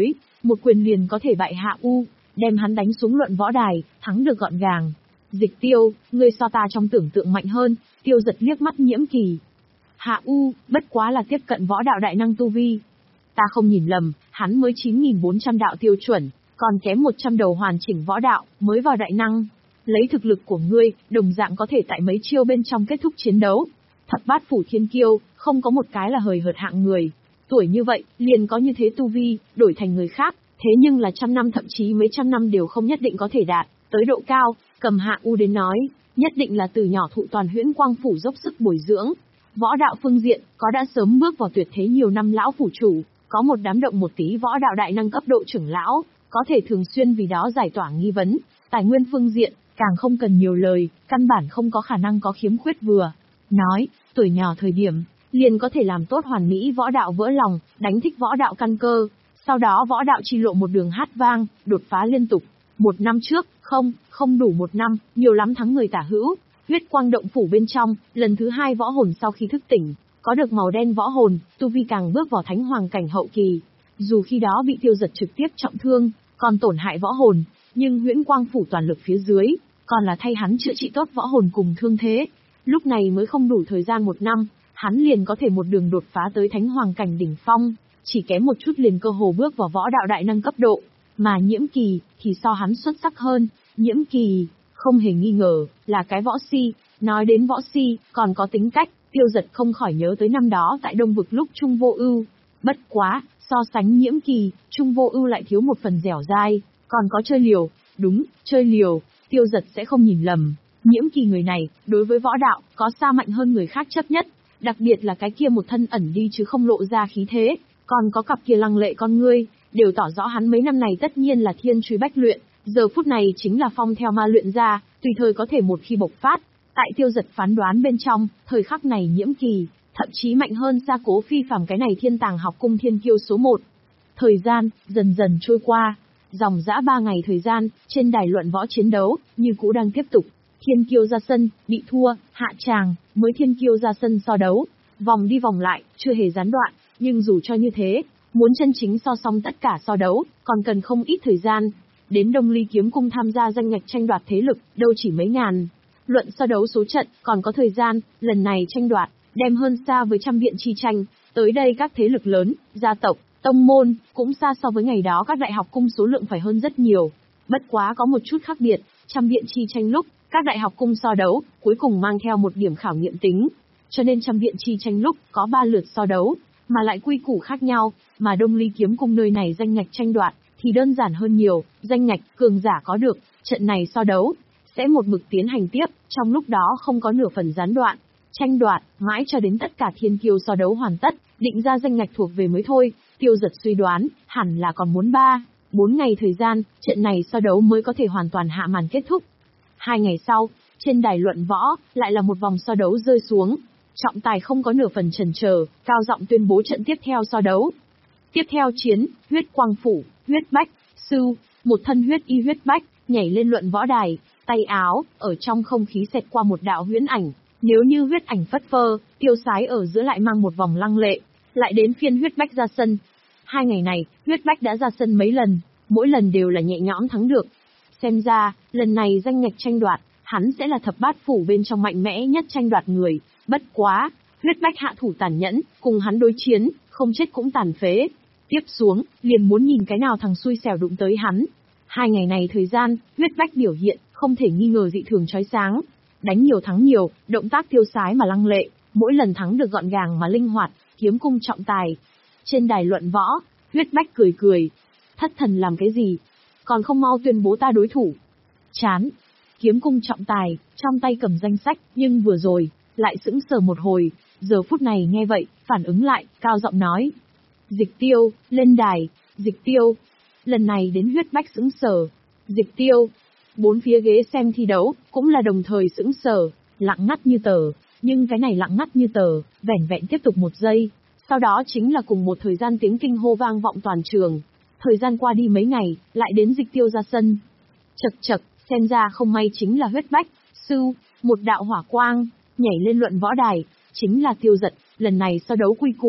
một quyền liền có thể bại Hạ U, đem hắn đánh xuống luận võ đài, thắng được gọn gàng. Dịch Tiêu, ngươi so ta trong tưởng tượng mạnh hơn. Tiêu Giật liếc mắt Nhiễm Kỳ. Hạ U, bất quá là tiếp cận võ đạo đại năng tu vi. Ta không nhìn lầm, hắn mới chín nghìn bốn trăm đạo tiêu chuẩn, còn kém một trăm đầu hoàn chỉnh võ đạo, mới vào đại năng. Lấy thực lực của ngươi, đồng dạng có thể tại mấy chiêu bên trong kết thúc chiến đấu. Thập bát phủ thiên kiêu, không có một cái là hời hợt hạng người. Tuổi như vậy, liền có như thế tu vi, đổi thành người khác, thế nhưng là trăm năm thậm chí mấy trăm năm đều không nhất định có thể đạt tới độ cao. Cầm Hạ U đến nói, nhất định là từ nhỏ thụ toàn Huyễn Quang phủ dốc sức bồi dưỡng. Võ đạo phương diện, có đã sớm bước vào tuyệt thế nhiều năm lão phủ chủ, có một đám động một tí võ đạo đại năng cấp độ trưởng lão, có thể thường xuyên vì đó giải tỏa nghi vấn. Tài nguyên phương diện, càng không cần nhiều lời, căn bản không có khả năng có khiếm khuyết vừa. Nói, tuổi nhỏ thời điểm, liền có thể làm tốt hoàn mỹ võ đạo vỡ lòng, đánh thích võ đạo căn cơ. Sau đó võ đạo chi lộ một đường hát vang, đột phá liên tục. Một năm trước, không, không đủ một năm, nhiều lắm thắng người tả hữu. Huyết Quang động phủ bên trong, lần thứ hai võ hồn sau khi thức tỉnh, có được màu đen võ hồn, tu vi càng bước vào thánh hoàng cảnh hậu kỳ. Dù khi đó bị Tiêu Giật trực tiếp trọng thương, còn tổn hại võ hồn, nhưng Huyễn Quang phủ toàn lực phía dưới, còn là thay hắn chữa trị tốt võ hồn cùng thương thế. Lúc này mới không đủ thời gian một năm, hắn liền có thể một đường đột phá tới thánh hoàng cảnh đỉnh phong, chỉ kém một chút liền cơ hồ bước vào võ đạo đại năng cấp độ. Mà Nhiễm Kỳ thì so hắn xuất sắc hơn. Nhiễm Kỳ, không hề nghi ngờ, là cái võ si. Nói đến võ si, còn có tính cách, Tiêu Giật không khỏi nhớ tới năm đó tại Đông Vực lúc Trung Vô Ưu. Bất quá, so sánh Nhiễm Kỳ, Trung Vô Ưu lại thiếu một phần dẻo dai, còn có chơi liều. Đúng, chơi liều, Tiêu Giật sẽ không nhìn lầm. Nhiễm Kỳ người này, đối với võ đạo, có xa mạnh hơn người khác chấp nhất. Đặc biệt là cái kia một thân ẩn đi chứ không lộ ra khí thế, còn có cặp kia lăng lệ con ngươi, đều tỏ rõ hắn mấy năm này tất nhiên là thiên truy bách luyện, giờ phút này chính là phong theo ma luyện ra, tùy thời có thể một khi bộc phát. Tại Tiêu Giật phán đoán bên trong, thời khắc này Nhiễm Kỳ, thậm chí mạnh hơn xa Cố Phi Phàm cái này thiên tàng học cung thiên kiêu số một. Thời gian, dần dần trôi qua, dòng dã ba ngày thời gian, trên đài luận võ chiến đấu, như cũ đang tiếp tục. Thiên kiêu ra sân, bị thua, hạ tràng, mới thiên kiêu ra sân so đấu. Vòng đi vòng lại, chưa hề gián đoạn, nhưng dù cho như thế, muốn chân chính so xong tất cả so đấu, còn cần không ít thời gian. Đến Đông Ly Kiếm Cung tham gia danh ngạch tranh đoạt thế lực, đâu chỉ mấy ngàn. Luận so đấu số trận, còn có thời gian, lần này tranh đoạt, đem hơn xa với trăm viện chi tranh. Tới đây các thế lực lớn, gia tộc, tông môn, cũng xa so với ngày đó các đại học cung số lượng phải hơn rất nhiều. Bất quá có một chút khác biệt, trăm viện chi tranh lúc, các đại học cung so đấu, cuối cùng mang theo một điểm khảo nghiệm tính. Cho nên trăm viện chi tranh lúc, có ba lượt so đấu, mà lại quy củ khác nhau, mà Đông Ly Kiếm Cung nơi này danh ngạch tranh đoạt, thì đơn giản hơn nhiều, danh ngạch, cường giả có được, trận này so đấu, sẽ một mực tiến hành tiếp, trong lúc đó không có nửa phần gián đoạn, tranh đoạt, mãi cho đến tất cả thiên kiêu so đấu hoàn tất, định ra danh ngạch thuộc về mới thôi. Tiêu Giật suy đoán, hẳn là còn muốn ba, bốn ngày thời gian, trận này so đấu mới có thể hoàn toàn hạ màn kết thúc. Hai ngày sau, trên đài luận võ, lại là một vòng so đấu rơi xuống. Trọng tài không có nửa phần chần chờ, cao giọng tuyên bố trận tiếp theo so đấu. Tiếp theo chiến, Huyết Quang phủ, Huyết Bách, Sư, một thân huyết y Huyết Bách, nhảy lên luận võ đài, tay áo, ở trong không khí xẹt qua một đạo huyễn ảnh. Nếu như huyết ảnh phất phơ, tiêu sái ở giữa lại mang một vòng lăng lệ. Lại đến phiên Huyết Bách ra sân. Hai ngày này, Huyết Bách đã ra sân mấy lần, mỗi lần đều là nhẹ nhõm thắng được. Xem ra, lần này danh ngạch tranh đoạt, hắn sẽ là thập bát phủ bên trong mạnh mẽ nhất tranh đoạt người. Bất quá, Huyết Bách hạ thủ tàn nhẫn, cùng hắn đối chiến, không chết cũng tàn phế. Tiếp xuống, liền muốn nhìn cái nào thằng xui xẻo đụng tới hắn. Hai ngày này thời gian, Huyết Bách biểu hiện, không thể nghi ngờ dị thường chói sáng. Đánh nhiều thắng nhiều, động tác tiêu sái mà lăng lệ, mỗi lần thắng được gọn gàng mà linh hoạt, kiếm cung trọng tài. Trên đài luận võ, Huyết Bách cười cười. Thất thần làm cái gì? Còn không mau tuyên bố ta đối thủ. Chán. Kiếm cung trọng tài, trong tay cầm danh sách, nhưng vừa rồi, lại sững sờ một hồi, giờ phút này nghe vậy, phản ứng lại, cao giọng nói. Dịch Tiêu, lên đài, Dịch Tiêu. Lần này đến Huyết Bách sững sờ. Dịch Tiêu. Bốn phía ghế xem thi đấu, cũng là đồng thời sững sờ, lặng ngắt như tờ, nhưng cái này lặng ngắt như tờ, vẻn vẹn tiếp tục một giây, sau đó chính là cùng một thời gian tiếng kinh hô vang vọng toàn trường. Thời gian qua đi mấy ngày, lại đến Dịch Tiêu ra sân. Chậc chậc, xem ra không may chính là Huyết Bách, Sư, một đạo hỏa quang, nhảy lên luận võ đài, chính là Tiêu Giật, lần này so đấu quy củ,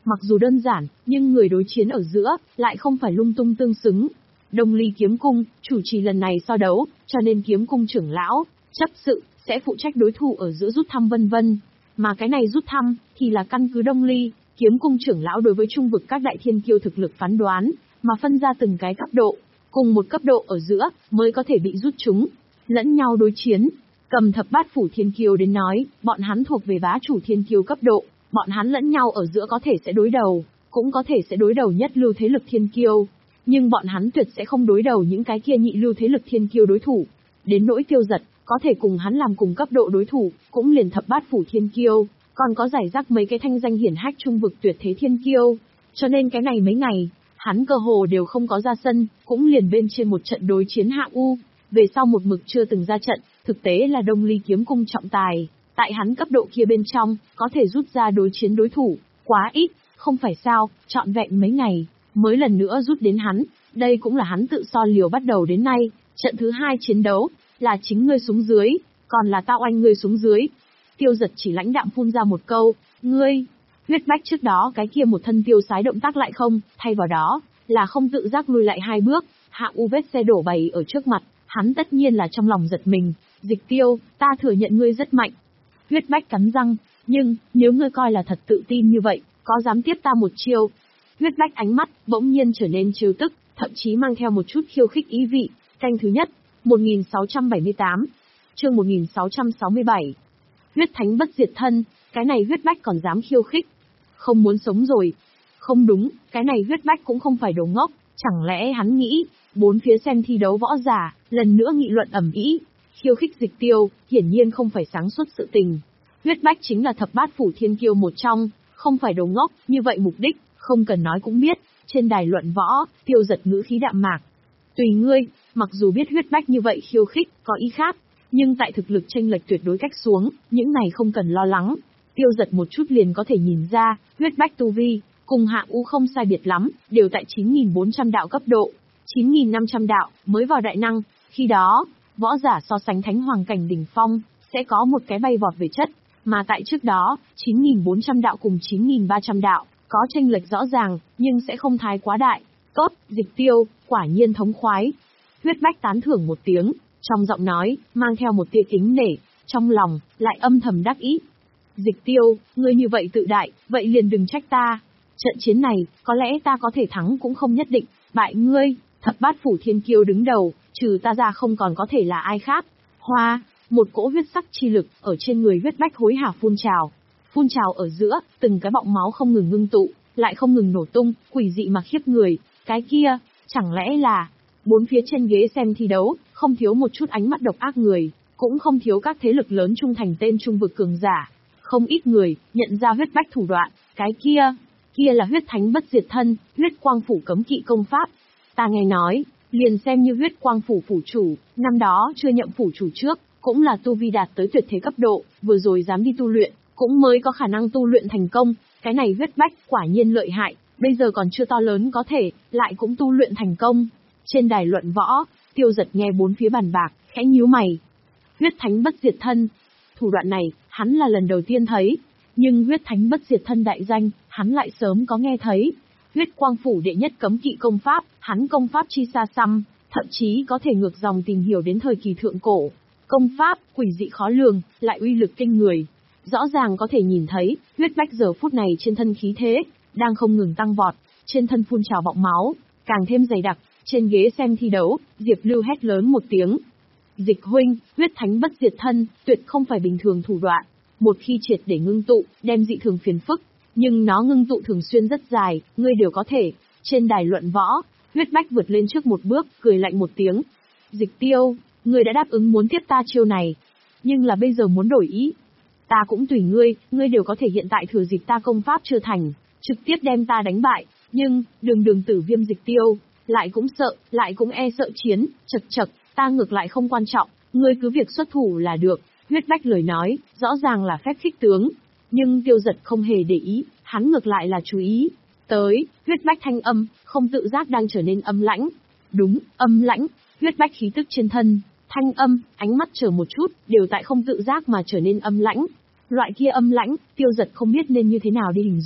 Mặc dù đơn giản, nhưng người đối chiến ở giữa, lại không phải lung tung tương xứng. Đông Ly kiếm cung, chủ trì lần này so đấu, cho nên kiếm cung trưởng lão, chấp sự, sẽ phụ trách đối thủ ở giữa rút thăm vân vân. Mà cái này rút thăm, thì là căn cứ Đông Ly, kiếm cung trưởng lão đối với trung vực các đại thiên kiêu thực lực phán đoán, mà phân ra từng cái cấp độ, cùng một cấp độ ở giữa, mới có thể bị rút chúng, lẫn nhau đối chiến. Cầm thập bát phủ thiên kiêu đến nói, bọn hắn thuộc về bá chủ thiên kiêu cấp độ, bọn hắn lẫn nhau ở giữa có thể sẽ đối đầu, cũng có thể sẽ đối đầu nhất lưu thế lực thiên kiêu. Nhưng bọn hắn tuyệt sẽ không đối đầu những cái kia nhị lưu thế lực thiên kiêu đối thủ. Đến nỗi Tiêu Giật, có thể cùng hắn làm cùng cấp độ đối thủ, cũng liền thập bát phủ thiên kiêu, còn có giải rác mấy cái thanh danh hiển hách trung vực tuyệt thế thiên kiêu. Cho nên cái này mấy ngày, hắn cơ hồ đều không có ra sân, cũng liền bên trên một trận đối chiến Hạ U. Về sau một mực chưa từng ra trận, thực tế là Đông Ly kiếm cung trọng tài, tại hắn cấp độ kia bên trong, có thể rút ra đối chiến đối thủ, quá ít, không phải sao, trọn vẹn mấy ngày, mới lần nữa rút đến hắn, đây cũng là hắn tự so liều bắt đầu đến nay, trận thứ hai chiến đấu, là chính ngươi xuống dưới, còn là tao oanh ngươi xuống dưới. Tiêu Giật chỉ lãnh đạm phun ra một câu, ngươi, huyết bách trước đó cái kia một thân tiêu sái động tác lại không, thay vào đó, là không tự giác lùi lại hai bước, Hạ U vết xe đổ bày ở trước mặt, hắn tất nhiên là trong lòng giật mình, Dịch Tiêu, ta thừa nhận ngươi rất mạnh. Huyết bách cắn răng, nhưng, nếu ngươi coi là thật tự tin như vậy, có dám tiếp ta một chiêu? Huyết bách ánh mắt, bỗng nhiên trở nên trêu tức, thậm chí mang theo một chút khiêu khích ý vị. Canh thứ nhất, một nghìn sáu trăm bảy mươi tám, chương một nghìn sáu trăm sáu mươi bảy. Huyết thánh bất diệt thân, cái này huyết bách còn dám khiêu khích. Không muốn sống rồi. Không đúng, cái này huyết bách cũng không phải đồ ngốc, chẳng lẽ hắn nghĩ, bốn phía xem thi đấu võ giả, lần nữa nghị luận ầm ĩ, khiêu khích Dịch Tiêu, hiển nhiên không phải sáng suốt sự tình. Huyết bách chính là thập bát phủ thiên kiêu một trong, không phải đồ ngốc, như vậy mục đích, không cần nói cũng biết, trên đài luận võ, Tiêu Giật ngữ khí đạm mạc. Tùy ngươi, mặc dù biết huyết bách như vậy khiêu khích, có ý khác, nhưng tại thực lực chênh lệch tuyệt đối cách xuống, những này không cần lo lắng. Tiêu Giật một chút liền có thể nhìn ra, huyết bách tu vi, cùng Hạ U không sai biệt lắm, đều tại chín nghìn bốn trăm đạo cấp độ, chín nghìn năm trăm đạo, mới vào đại năng, khi đó, võ giả so sánh thánh hoàng cảnh đỉnh phong, sẽ có một cái bay vọt về chất, mà tại trước đó, chín nghìn bốn trăm đạo cùng chín nghìn ba trăm đạo, có chênh lệch rõ ràng, nhưng sẽ không thái quá đại. Tốt, Dịch Tiêu, quả nhiên thống khoái. Huyết bách tán thưởng một tiếng, trong giọng nói, mang theo một tia kính nể, trong lòng, lại âm thầm đắc ý. Dịch Tiêu, ngươi như vậy tự đại, vậy liền đừng trách ta. Trận chiến này, có lẽ ta có thể thắng cũng không nhất định, bại ngươi, thập bát phủ thiên kiêu đứng đầu, trừ ta ra không còn có thể là ai khác. Hoa, một cỗ huyết sắc chi lực, ở trên người huyết bách hối hả phun trào. Phun trào ở giữa, từng cái bọng máu không ngừng ngưng tụ, lại không ngừng nổ tung, quỷ dị mà khiếp người. Cái kia, chẳng lẽ là, bốn phía trên ghế xem thi đấu, không thiếu một chút ánh mắt độc ác người, cũng không thiếu các thế lực lớn trung thành tên trung vực cường giả. Không ít người, nhận ra huyết bách thủ đoạn, cái kia, kia là huyết thánh bất diệt thân, huyết quang phủ cấm kỵ công pháp. Ta nghe nói, liền xem như huyết quang phủ phủ chủ, năm đó chưa nhậm phủ chủ trước, cũng là tu vi đạt tới tuyệt thế cấp độ, vừa rồi dám đi tu luyện, cũng mới có khả năng tu luyện thành công, cái này huyết bách quả nhiên lợi hại, bây giờ còn chưa to lớn có thể, lại cũng tu luyện thành công. Trên đài luận võ, Tiêu Giật nghe bốn phía bàn bạc, khẽ nhíu mày. Huyết thánh bất diệt thân, thủ đoạn này, hắn là lần đầu tiên thấy, nhưng huyết thánh bất diệt thân đại danh, hắn lại sớm có nghe thấy. Huyết quang phủ đệ nhất cấm kỵ công pháp, hắn công pháp chi xa xăm, thậm chí có thể ngược dòng tìm hiểu đến thời kỳ thượng cổ. Công pháp, quỷ dị khó lường, lại uy lực kinh người. Rõ ràng có thể nhìn thấy, huyết bách giờ phút này trên thân khí thế, đang không ngừng tăng vọt, trên thân phun trào bọng máu, càng thêm dày đặc, trên ghế xem thi đấu, Diệp Lưu hét lớn một tiếng. Dịch huynh, huyết thánh bất diệt thân, tuyệt không phải bình thường thủ đoạn. Một khi triệt để ngưng tụ, đem dị thường phiền phức, nhưng nó ngưng tụ thường xuyên rất dài, ngươi đều có thể. Trên đài luận võ, huyết bách vượt lên trước một bước, cười lạnh một tiếng. Dịch Tiêu, ngươi đã đáp ứng muốn tiếp ta chiêu này, nhưng là bây giờ muốn đổi ý. Ta cũng tùy ngươi, ngươi đều có thể hiện tại thừa dịp ta công pháp chưa thành, trực tiếp đem ta đánh bại, nhưng, đường đường tử viêm Dịch Tiêu, lại cũng sợ, lại cũng e sợ chiến, chật chật, ta ngược lại không quan trọng, ngươi cứ việc xuất thủ là được. Huyết bách lời nói, rõ ràng là phép khích tướng, nhưng Tiêu Giật không hề để ý, hắn ngược lại là chú ý. Tới, huyết bách thanh âm, không tự giác đang trở nên âm lãnh. Đúng, âm lãnh, huyết bách khí tức trên thân, thanh âm, ánh mắt chờ một chút, đều tại không tự giác mà trở nên âm lãnh. Loại kia âm lãnh, Tiêu Giật không biết nên như thế nào đi hình dung.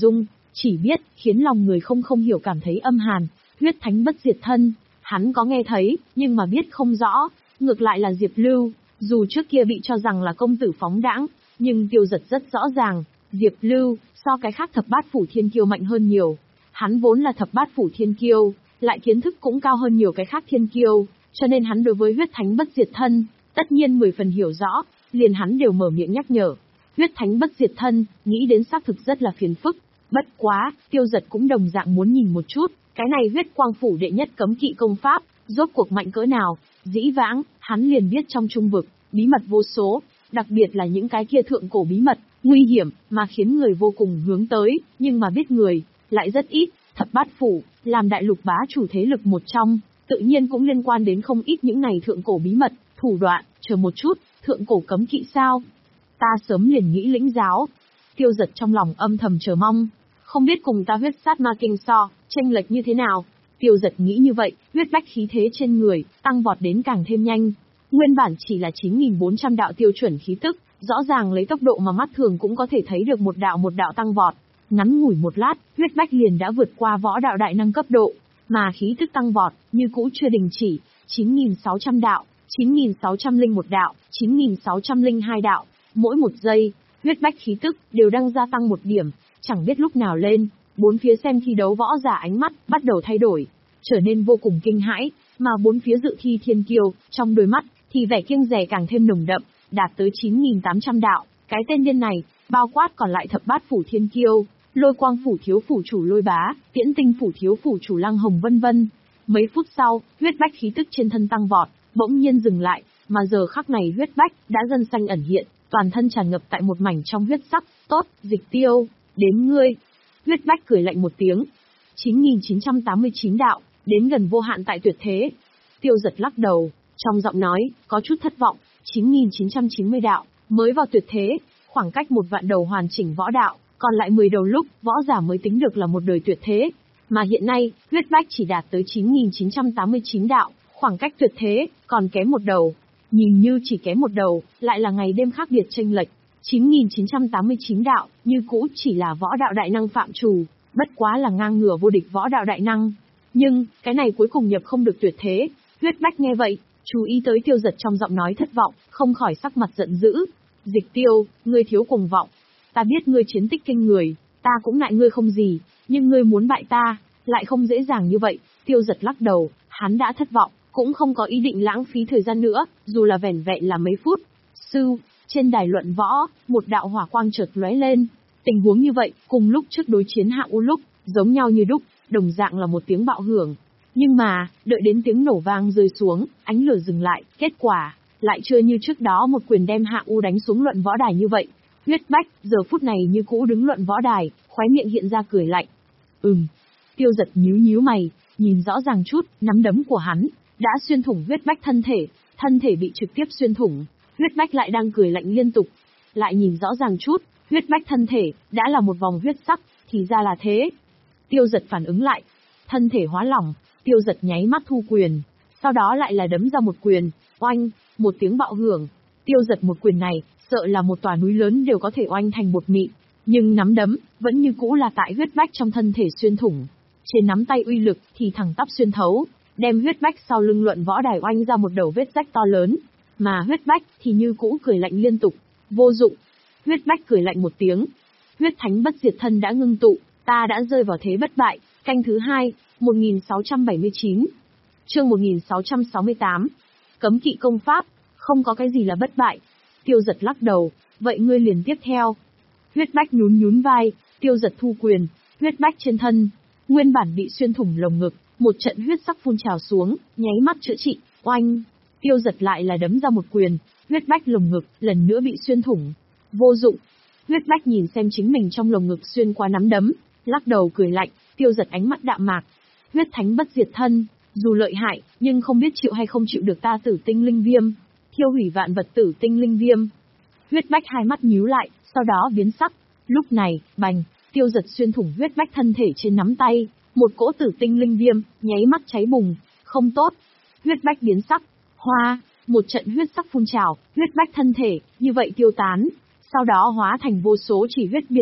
chỉ biết, khiến lòng người không không hiểu cảm thấy âm hàn, huyết thánh bất diệt thân. Hắn có nghe thấy, nhưng mà biết không rõ, ngược lại là Diệp Lưu, dù trước kia bị cho rằng là công tử phóng đãng, nhưng Tiêu Dật rất rõ ràng, Diệp Lưu, so cái khác thập bát phủ thiên kiêu mạnh hơn nhiều. Hắn vốn là thập bát phủ thiên kiêu, lại kiến thức cũng cao hơn nhiều cái khác thiên kiêu, cho nên hắn đối với huyết thánh bất diệt thân, tất nhiên mười phần hiểu rõ, liền hắn đều mở miệng nhắc nhở. Huyết thánh bất diệt thân, nghĩ đến xác thực rất là phiền phức, bất quá, Tiêu Dật cũng đồng dạng muốn nhìn một chút, cái này huyết quang phủ đệ nhất cấm kỵ công pháp, rốt cuộc mạnh cỡ nào. Dĩ vãng, hắn liền biết trong trung vực, bí mật vô số, đặc biệt là những cái kia thượng cổ bí mật, nguy hiểm, mà khiến người vô cùng hướng tới, nhưng mà biết người, lại rất ít. Thập bát phủ, làm đại lục bá chủ thế lực một trong, tự nhiên cũng liên quan đến không ít những này thượng cổ bí mật, thủ đoạn, chờ một chút, thượng cổ cấm kỵ sao? Ta sớm liền nghĩ lĩnh giáo. Tiêu Dật trong lòng âm thầm chờ mong, không biết cùng ta huyết sát ma kinh so, chênh lệch như thế nào. Tiêu Dật nghĩ như vậy, huyết bách khí thế trên người, tăng vọt đến càng thêm nhanh. Nguyên bản chỉ là chín nghìn bốn trăm đạo tiêu chuẩn khí tức, rõ ràng lấy tốc độ mà mắt thường cũng có thể thấy được một đạo một đạo tăng vọt. Ngắn ngủi một lát, huyết bách liền đã vượt qua võ đạo đại năng cấp độ, mà khí tức tăng vọt, như cũ chưa đình chỉ, chín nghìn sáu trăm đạo, chín nghìn sáu trăm lẻ một đạo, chín nghìn sáu trăm lẻ hai đạo, mỗi một giây, huyết bách khí tức đều đang gia tăng một điểm, chẳng biết lúc nào lên, bốn phía xem thi đấu võ giả ánh mắt bắt đầu thay đổi, trở nên vô cùng kinh hãi, mà bốn phía dự thi thiên kiêu, trong đôi mắt thì vẻ kiêng dè càng thêm nồng đậm, đạt tới chín nghìn tám trăm đạo, cái tên điên này, bao quát còn lại thập bát phủ thiên kiêu, Lôi Quang phủ thiếu phủ chủ Lôi Bá, Tiễn Tinh phủ thiếu phủ chủ Lăng Hồng vân vân. Mấy phút sau, huyết bách khí tức trên thân tăng vọt, bỗng nhiên dừng lại, mà giờ khắc này huyết bách đã gân xanh ẩn hiện, toàn thân tràn ngập tại một mảnh trong huyết sắc. Tốt, Dịch Tiêu, đến ngươi. Huyết bách cười lạnh một tiếng. chín nghìn chín trăm tám mươi chín đạo, đến gần vô hạn tại tuyệt thế. Tiêu Dật lắc đầu, trong giọng nói có chút thất vọng. chín nghìn chín trăm chín mươi đạo, mới vào tuyệt thế, khoảng cách một vạn đầu hoàn chỉnh võ đạo, còn lại mười đầu lúc, võ giả mới tính được là một đời tuyệt thế. Mà hiện nay, huyết bách chỉ đạt tới chín nghìn chín trăm tám mươi chín đạo, khoảng cách tuyệt thế, còn kém một đầu. Nhìn như chỉ kém một đầu, lại là ngày đêm khác biệt chênh lệch. chín nghìn chín trăm tám mươi chín đạo, như cũ chỉ là võ đạo đại năng phạm trù, bất quá là ngang ngửa vô địch võ đạo đại năng. Nhưng, cái này cuối cùng nhập không được tuyệt thế. Huyết bách nghe vậy, chú ý tới Tiêu Dật trong giọng nói thất vọng, không khỏi sắc mặt giận dữ. Dịch Tiêu, ngươi thiếu cuồng vọng. Ta biết ngươi chiến tích kinh người, ta cũng ngại ngươi không gì, nhưng ngươi muốn bại ta, lại không dễ dàng như vậy. Tiêu Dật lắc đầu, hắn đã thất vọng, cũng không có ý định lãng phí thời gian nữa, dù là vẻn vẹn là mấy phút. Sư, trên đài luận võ, một đạo hỏa quang chợt lóe lên. Tình huống như vậy, cùng lúc trước đối chiến Hạ U lúc, giống nhau như đúc, đồng dạng là một tiếng bạo hưởng. Nhưng mà, đợi đến tiếng nổ vang rơi xuống, ánh lửa dừng lại, kết quả, lại chưa như trước đó một quyền đem Hạ U đánh xuống luận võ đài như vậy. Huyết bách, giờ phút này như cũ đứng luận võ đài, khóe miệng hiện ra cười lạnh. Ừm. Tiêu Dật nhíu nhíu mày, nhìn rõ ràng chút, nắm đấm của hắn đã xuyên thủng huyết bách thân thể, thân thể bị trực tiếp xuyên thủng, huyết bách lại đang cười lạnh liên tục. Lại nhìn rõ ràng chút, huyết bách thân thể đã là một vòng huyết sắc, thì ra là thế. Tiêu Dật phản ứng lại, thân thể hóa lỏng, Tiêu Dật nháy mắt thu quyền, sau đó lại là đấm ra một quyền, oanh, một tiếng bạo hưởng. Tiêu Dật một quyền này, sợ là một tòa núi lớn đều có thể oanh thành bột mịn, nhưng nắm đấm vẫn như cũ là tại huyết bách trong thân thể xuyên thủng. Trên nắm tay uy lực thì thẳng tắp xuyên thấu, đem huyết bách sau lưng luận võ đài oanh ra một đầu vết rách to lớn, mà huyết bách thì như cũ cười lạnh liên tục, vô dụng. Huyết bách cười lạnh một tiếng, huyết thánh bất diệt thân đã ngưng tụ, ta đã rơi vào thế bất bại. Canh thứ hai, một nghìn sáu trăm bảy mươi chín. Chương một nghìn sáu trăm sáu mươi tám. Cấm kỵ công pháp, không có cái gì là bất bại. Tiêu Dật lắc đầu, vậy ngươi liền tiếp theo. Huyết bách nhún nhún vai, Tiêu Dật thu quyền, huyết bách trên thân, nguyên bản bị xuyên thủng lồng ngực, một trận huyết sắc phun trào xuống, nháy mắt chữa trị, oanh. Tiêu Dật lại là đấm ra một quyền, huyết bách lồng ngực lần nữa bị xuyên thủng. Vô dụng. Huyết bách nhìn xem chính mình trong lồng ngực xuyên qua nắm đấm, lắc đầu cười lạnh. Tiêu Dật ánh mắt đạm mạc. Huyết thánh bất diệt thân, dù lợi hại, nhưng không biết chịu hay không chịu được ta tử tinh linh viêm. Thiêu hủy vạn vật tử tinh linh viêm. Huyết bách hai mắt nhíu lại, sau đó biến sắc. Lúc này, bành, Tiêu Dật xuyên thủng huyết bách thân thể trên nắm tay, một cỗ tử tinh linh viêm, nháy mắt cháy bùng, không tốt. Huyết bách biến sắc, hoa, một trận huyết sắc phun trào, huyết bách thân thể, như vậy tiêu tán, sau đó hóa thành vô số chỉ huyết biên bức,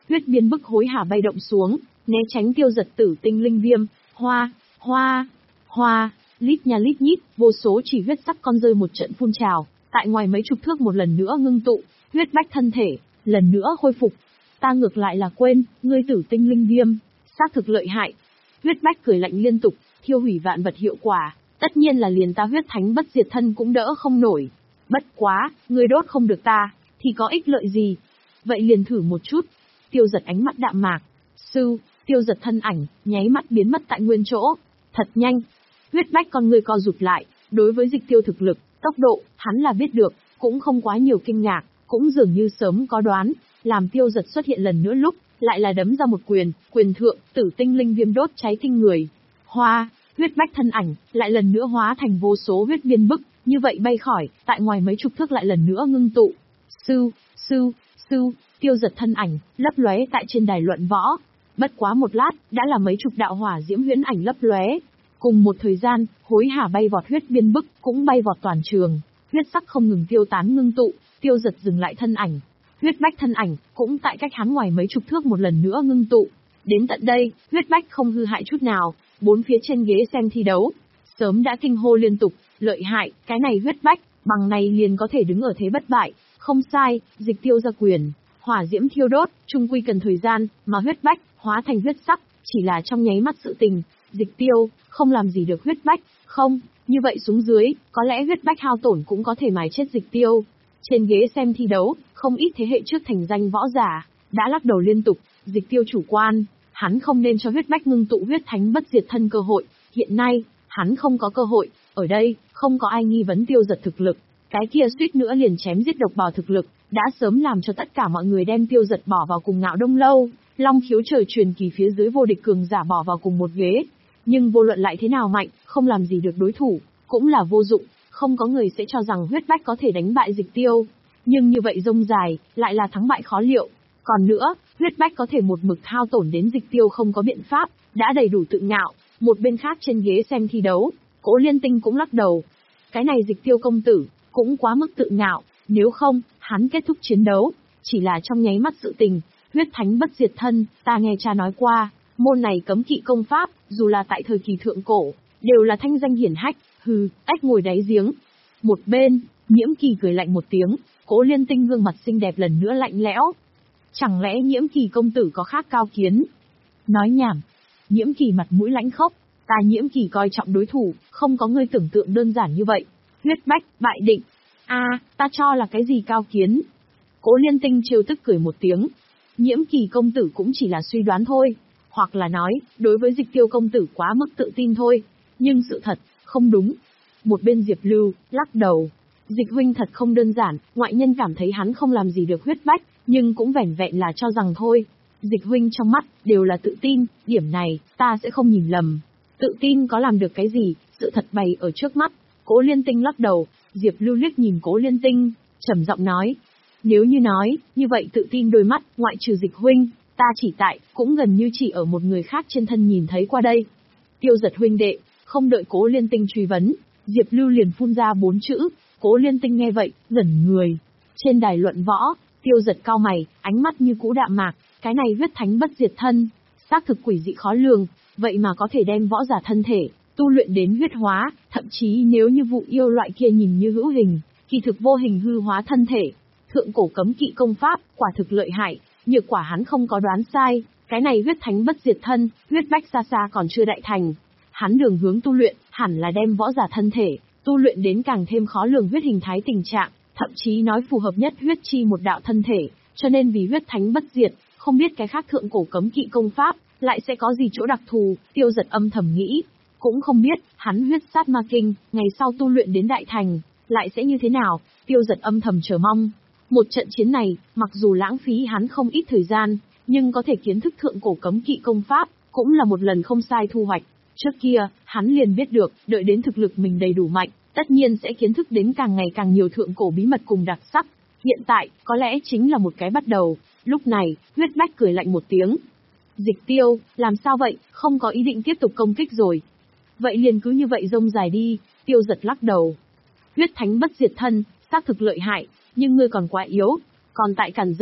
huyết biên bức hối hả bay động xuống, né tránh tiêu giật tử tinh linh viêm, hoa, hoa, hoa, lít nha lít nhít, vô số chỉ huyết sắc con rơi một trận phun trào, tại ngoài mấy chục thước một lần nữa ngưng tụ, huyết bách thân thể, lần nữa khôi phục. Ta ngược lại là quên, ngươi tử tinh linh viêm, xác thực lợi hại. Huyết bách cười lạnh liên tục, thiêu hủy vạn vật hiệu quả, tất nhiên là liền ta huyết thánh bất diệt thân cũng đỡ không nổi. Bất quá, ngươi đốt không được ta, thì có ích lợi gì? Vậy liền thử một chút. Tiêu giật ánh mắt đạm mạc. Sư, tiêu giật thân ảnh, nháy mắt biến mất tại nguyên chỗ. Thật nhanh. Huyết bách con người co rụt lại, đối với dịch tiêu thực lực, tốc độ, hắn là biết được, cũng không quá nhiều kinh ngạc, cũng dường như sớm có đoán, làm tiêu giật xuất hiện lần nữa lúc, lại là đấm ra một quyền, quyền thượng, tử tinh linh viêm đốt cháy kinh người. Hoa, huyết bách thân ảnh, lại lần nữa hóa thành vô số huyết viên bức, như vậy bay khỏi, tại ngoài mấy chục thước lại lần nữa ngưng tụ. Sư, sư, sư, tiêu giật thân ảnh, lấp lóe tại trên đài luận võ. Bất quá một lát, đã là mấy chục đạo hỏa diễm huyễn ảnh lấp lóe. Cùng một thời gian, hối hả bay vọt huyết viên bức, cũng bay vọt toàn trường. Huyết sắc không ngừng tiêu tán ngưng tụ, tiêu giật dừng lại thân ảnh. Huyết bách thân ảnh, cũng tại cách hắn ngoài mấy chục thước một lần nữa ngưng tụ. Đến tận đây, huyết bách không hư hại chút nào, bốn phía trên ghế xem thi đấu. Sớm đã kinh hô liên tục, lợi hại, cái này huyết bách, bằng này liền có thể đứng ở thế bất bại. Không sai, dịch tiêu ra quyền, hỏa diễm thiêu đốt, chung quy cần thời gian, mà huyết bách, hóa thành huyết sắc, chỉ là trong nháy mắt sự tình. Dịch tiêu, không làm gì được huyết bách, không, như vậy xuống dưới, có lẽ huyết bách hao tổn cũng có thể mài chết dịch tiêu. Trên ghế xem thi đấu, không ít thế hệ trước thành danh võ giả, đã lắc đầu liên tục, dịch tiêu chủ quan, hắn không nên cho huyết bách ngưng tụ huyết thánh bất diệt thân cơ hội, hiện nay, hắn không có cơ hội, ở đây, không có ai nghi vấn tiêu giật thực lực, cái kia suýt nữa liền chém giết độc bào thực lực, đã sớm làm cho tất cả mọi người đem tiêu giật bỏ vào cùng ngạo đông lâu, long khiếu trời truyền kỳ phía dưới vô địch cường giả bỏ vào cùng một ghế. Nhưng vô luận lại thế nào mạnh, không làm gì được đối thủ, cũng là vô dụng, không có người sẽ cho rằng huyết bách có thể đánh bại dịch tiêu. Nhưng như vậy rông dài, lại là thắng bại khó liệu. Còn nữa, huyết bách có thể một mực hao tổn đến dịch tiêu không có biện pháp, đã đầy đủ tự ngạo. Một bên khác trên ghế xem thi đấu, Cố Liên Tinh cũng lắc đầu. Cái này dịch tiêu công tử, cũng quá mức tự ngạo, nếu không, hắn kết thúc chiến đấu, chỉ là trong nháy mắt sự tình, huyết thánh bất diệt thân, ta nghe cha nói qua. Môn này cấm kỵ công pháp, dù là tại thời kỳ thượng cổ, đều là thanh danh hiển hách, hừ, ếch ngồi đáy giếng. Một bên, Nhiễm Kỳ cười lạnh một tiếng, Cố Liên Tinh gương mặt xinh đẹp lần nữa lạnh lẽo. Chẳng lẽ Nhiễm Kỳ công tử có khác cao kiến? Nói nhảm. Nhiễm Kỳ mặt mũi lãnh khốc, ta Nhiễm Kỳ coi trọng đối thủ, không có ngươi tưởng tượng đơn giản như vậy. Huyết bách, bại định. A, à, ta cho là cái gì cao kiến? Cố Liên Tinh trêu tức cười một tiếng. Nhiễm Kỳ công tử cũng chỉ là suy đoán thôi. Hoặc là nói, đối với dịch tiêu công tử quá mức tự tin thôi. Nhưng sự thật, không đúng. Một bên Diệp Lưu, lắc đầu. Dịch huynh thật không đơn giản, ngoại nhân cảm thấy hắn không làm gì được huyết bách, nhưng cũng vẻn vẹn là cho rằng thôi. Dịch huynh trong mắt, đều là tự tin, điểm này, ta sẽ không nhìn lầm. Tự tin có làm được cái gì, sự thật bày ở trước mắt. Cố Liên Tinh lắc đầu, Diệp Lưu liếc nhìn Cố Liên Tinh, trầm giọng nói. Nếu như nói, như vậy tự tin đôi mắt, ngoại trừ dịch huynh, ta chỉ tại, cũng gần như chỉ ở một người khác trên thân nhìn thấy qua đây. Tiêu giật huynh đệ, không đợi Cố Liên Tinh truy vấn, Diệp Lưu liền phun ra bốn chữ, Cố Liên Tinh nghe vậy, ngẩn người. Trên đài luận võ, tiêu giật cao mày, ánh mắt như cũ đạm mạc, cái này huyết thánh bất diệt thân, xác thực quỷ dị khó lường, vậy mà có thể đem võ giả thân thể, tu luyện đến huyết hóa, thậm chí nếu như vụ yêu loại kia nhìn như hữu hình, kỳ thực vô hình hư hóa thân thể. Thượng cổ cấm kỵ công pháp, quả thực lợi hại, nhược quả hắn không có đoán sai, cái này huyết thánh bất diệt thân, huyết bách xa xa còn chưa đại thành. Hắn đường hướng tu luyện, hẳn là đem võ giả thân thể, tu luyện đến càng thêm khó lường huyết hình thái tình trạng, thậm chí nói phù hợp nhất huyết chi một đạo thân thể, cho nên vì huyết thánh bất diệt, không biết cái khác thượng cổ cấm kỵ công pháp, lại sẽ có gì chỗ đặc thù, tiêu giật âm thầm nghĩ. Cũng không biết, hắn huyết sát ma kinh, ngày sau tu luyện đến đại thành, lại sẽ như thế nào, tiêu giật âm thầm chờ mong. Một trận chiến này, mặc dù lãng phí hắn không ít thời gian, nhưng có thể kiến thức thượng cổ cấm kỵ công pháp, cũng là một lần không sai thu hoạch. Trước kia, hắn liền biết được, đợi đến thực lực mình đầy đủ mạnh, tất nhiên sẽ kiến thức đến càng ngày càng nhiều thượng cổ bí mật cùng đặc sắc. Hiện tại, có lẽ chính là một cái bắt đầu. Lúc này, huyết bách cười lạnh một tiếng. Dịch tiêu, làm sao vậy, không có ý định tiếp tục công kích rồi. Vậy liền cứ như vậy rông dài đi, tiêu giật lắc đầu. Huyết thánh bất diệt thân, xác thực lợi hại, nhưng ngươi còn quá yếu, còn tại cản rỡ.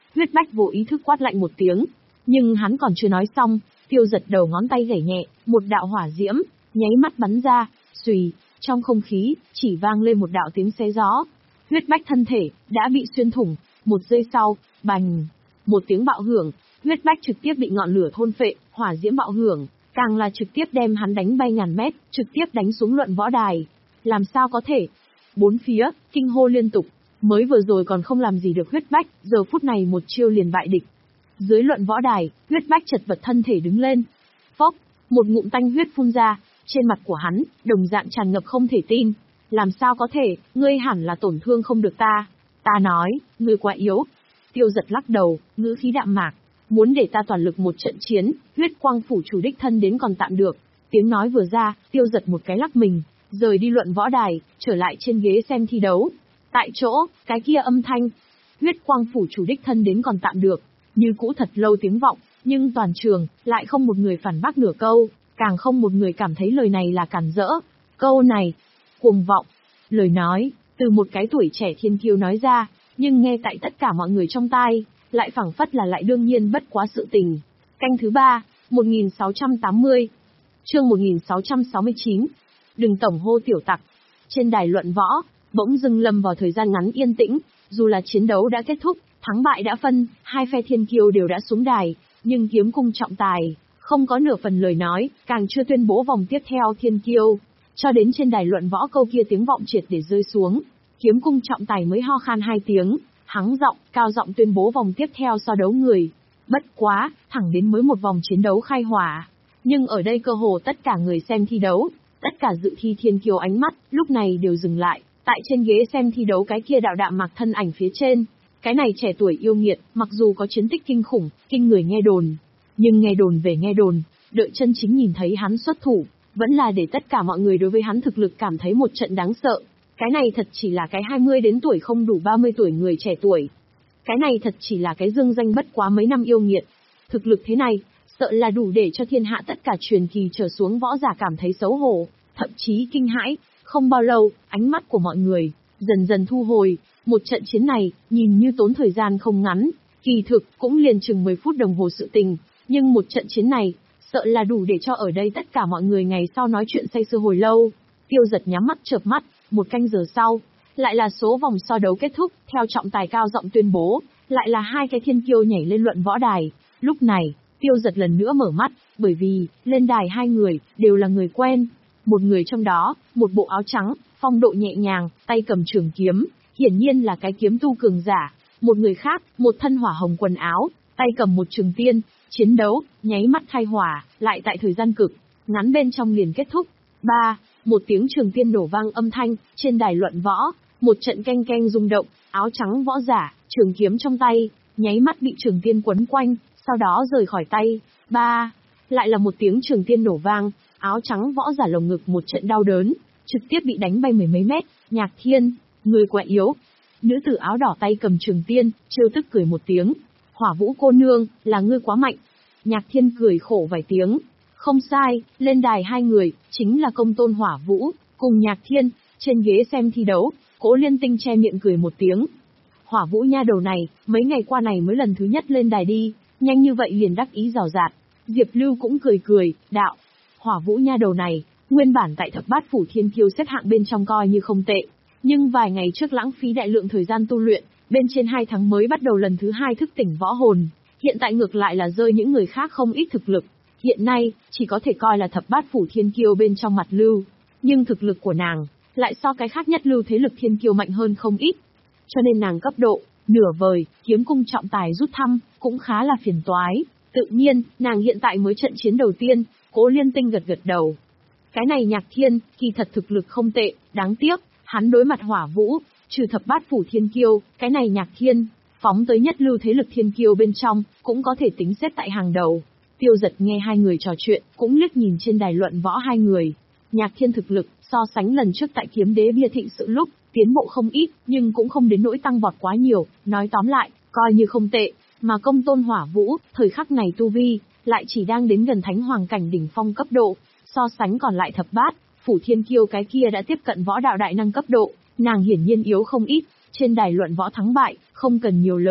Huyết Bách vô ý thức quát lạnh một tiếng, nhưng hắn còn chưa nói xong, Tiêu Giật đầu ngón tay gảy nhẹ, một đạo hỏa diễm nháy mắt bắn ra, xùy, trong không khí chỉ vang lên một đạo tiếng xé gió. Huyết Bách thân thể đã bị xuyên thủng, một giây sau, bành, một tiếng bạo hưởng, Huyết Bách trực tiếp bị ngọn lửa thôn phệ, hỏa diễm bạo hưởng, càng là trực tiếp đem hắn đánh bay ngàn mét, trực tiếp đánh xuống luận võ đài. Làm sao có thể? Bốn phía kinh hô liên tục, mới vừa rồi còn không làm gì được Huyết Bách, giờ phút này một chiêu liền bại địch. Dưới luận võ đài, Huyết Bách chật vật thân thể đứng lên. Phốc, một ngụm tanh huyết phun ra, trên mặt của hắn đồng dạng tràn ngập không thể tin. Làm sao có thể, ngươi hẳn là tổn thương không được ta. Ta nói, ngươi quá yếu. Tiêu Giật lắc đầu, ngữ khí đạm mạc, muốn để ta toàn lực một trận chiến, Huyết Quang phủ chủ đích thân đến còn tạm được. Tiếng nói vừa ra, Tiêu Giật một cái lắc mình, rời đi luận võ đài, trở lại trên ghế xem thi đấu. Tại chỗ, cái kia âm thanh, Huyết Quang phủ chủ đích thân đến còn tạm được, như cũ thật lâu tiếng vọng, nhưng toàn trường lại không một người phản bác nửa câu, càng không một người cảm thấy lời này là cản rỡ. Câu này, cuồng vọng, lời nói từ một cái tuổi trẻ thiên kiêu nói ra, nhưng nghe tại tất cả mọi người trong tai, lại phảng phất là lại đương nhiên bất quá sự tình. Canh thứ ba, một nghìn sáu trăm tám mươi, chương một nghìn sáu trăm sáu mươi chín. Đừng tổng hô tiểu tặc. Trên đài luận võ, bỗng dưng lâm vào thời gian ngắn yên tĩnh, dù là chiến đấu đã kết thúc, thắng bại đã phân, hai phe thiên kiêu đều đã xuống đài, nhưng kiếm cung trọng tài không có nửa phần lời nói, càng chưa tuyên bố vòng tiếp theo thiên kiêu. Cho đến trên đài luận võ câu kia tiếng vọng triệt để rơi xuống, kiếm cung trọng tài mới ho khan hai tiếng, hắng giọng, cao giọng tuyên bố vòng tiếp theo so đấu người. Bất quá, thẳng đến mới một vòng chiến đấu khai hỏa. Nhưng ở đây cơ hồ tất cả người xem thi đấu, tất cả dự thi thiên kiêu ánh mắt, lúc này đều dừng lại, tại trên ghế xem thi đấu cái kia đạo đạm mặc thân ảnh phía trên. Cái này trẻ tuổi yêu nghiệt, mặc dù có chiến tích kinh khủng, kinh người nghe đồn, nhưng nghe đồn về nghe đồn, đợi chân chính nhìn thấy hắn xuất thủ, vẫn là để tất cả mọi người đối với hắn thực lực cảm thấy một trận đáng sợ. Cái này thật chỉ là cái hai mươi đến tuổi không đủ ba mươi tuổi người trẻ tuổi. Cái này thật chỉ là cái dương danh bất quá mấy năm yêu nghiệt. Thực lực thế này, sợ là đủ để cho thiên hạ tất cả truyền kỳ trở xuống võ giả cảm thấy xấu hổ, thậm chí kinh hãi. Không bao lâu, ánh mắt của mọi người dần dần thu hồi, một trận chiến này, nhìn như tốn thời gian không ngắn, kỳ thực cũng liền chừng mười phút đồng hồ sự tình, nhưng một trận chiến này, sợ là đủ để cho ở đây tất cả mọi người ngày sau nói chuyện say sưa hồi lâu. Tiêu Giật nhắm mắt chợp mắt, một canh giờ sau, lại là số vòng so đấu kết thúc, theo trọng tài cao giọng tuyên bố, lại là hai cái thiên kiêu nhảy lên luận võ đài. Lúc này, Tiêu Giật lần nữa mở mắt, bởi vì, lên đài hai người, đều là người quen. Một người trong đó, một bộ áo trắng, phong độ nhẹ nhàng, tay cầm trường kiếm, hiển nhiên là cái kiếm tu cường giả. Một người khác, một thân hỏa hồng quần áo, tay cầm một trường tiên, chiến đấu, nháy mắt khai hỏa, lại tại thời gian cực ngắn bên trong liền kết thúc. Ba, một tiếng trường tiên nổ vang âm thanh, trên đài luận võ, một trận keng keng rung động, áo trắng võ giả, trường kiếm trong tay, nháy mắt bị trường tiên quấn quanh, sau đó rời khỏi tay. Ba, lại là một tiếng trường tiên nổ vang, áo trắng võ giả lồng ngực một trận đau đớn, trực tiếp bị đánh bay mười mấy mét. Nhạc Thiên, người quá yếu. Nữ tử áo đỏ tay cầm trường tiên, trêu tức cười một tiếng. Hỏa Vũ cô nương, là ngươi quá mạnh. Nhạc Thiên cười khổ vài tiếng. Không sai, lên đài hai người, chính là công tôn Hỏa Vũ, cùng Nhạc Thiên, trên ghế xem thi đấu, Cố Liên Tinh che miệng cười một tiếng. Hỏa Vũ nha đầu này, mấy ngày qua này mới lần thứ nhất lên đài đi, nhanh như vậy liền đắc ý rào rạt. Diệp Lưu cũng cười cười, đạo. Hỏa Vũ nha đầu này, nguyên bản tại thập bát phủ thiên kiêu xếp hạng bên trong coi như không tệ. Nhưng vài ngày trước lãng phí đại lượng thời gian tu luyện, bên trên hai tháng mới bắt đầu lần thứ hai thức tỉnh võ hồn, hiện tại ngược lại là rơi những người khác không ít thực lực. Hiện nay, chỉ có thể coi là thập bát phủ thiên kiêu bên trong mặt lưu, nhưng thực lực của nàng, lại so cái khác nhất lưu thế lực thiên kiêu mạnh hơn không ít. Cho nên nàng cấp độ, nửa vời, kiếm cung trọng tài rút thăm, cũng khá là phiền toái. Tự nhiên, nàng hiện tại mới trận chiến đầu tiên, Cố Liên Tinh gật gật đầu. Cái này Nhạc Thiên, kỳ thật thực lực không tệ, đáng tiếc, hắn đối mặt Hỏa Vũ, trừ thập bát phủ thiên kiêu, cái này Nhạc Thiên, phóng tới nhất lưu thế lực thiên kiêu bên trong, cũng có thể tính xếp tại hàng đầu. Tiêu Giật nghe hai người trò chuyện, cũng liếc nhìn trên đài luận võ hai người. Nhạc Thiên thực lực, so sánh lần trước tại Kiếm Đế bia thịnh sự lúc, tiến bộ không ít, nhưng cũng không đến nỗi tăng vọt quá nhiều, nói tóm lại, coi như không tệ. Mà công tôn Hỏa Vũ, thời khắc này tu vi, lại chỉ đang đến gần thánh hoàng cảnh đỉnh phong cấp độ, so sánh còn lại thập bát, phủ thiên kiêu cái kia đã tiếp cận võ đạo đại năng cấp độ, nàng hiển nhiên yếu không ít, trên đài luận võ thắng bại, không cần nhiều lời,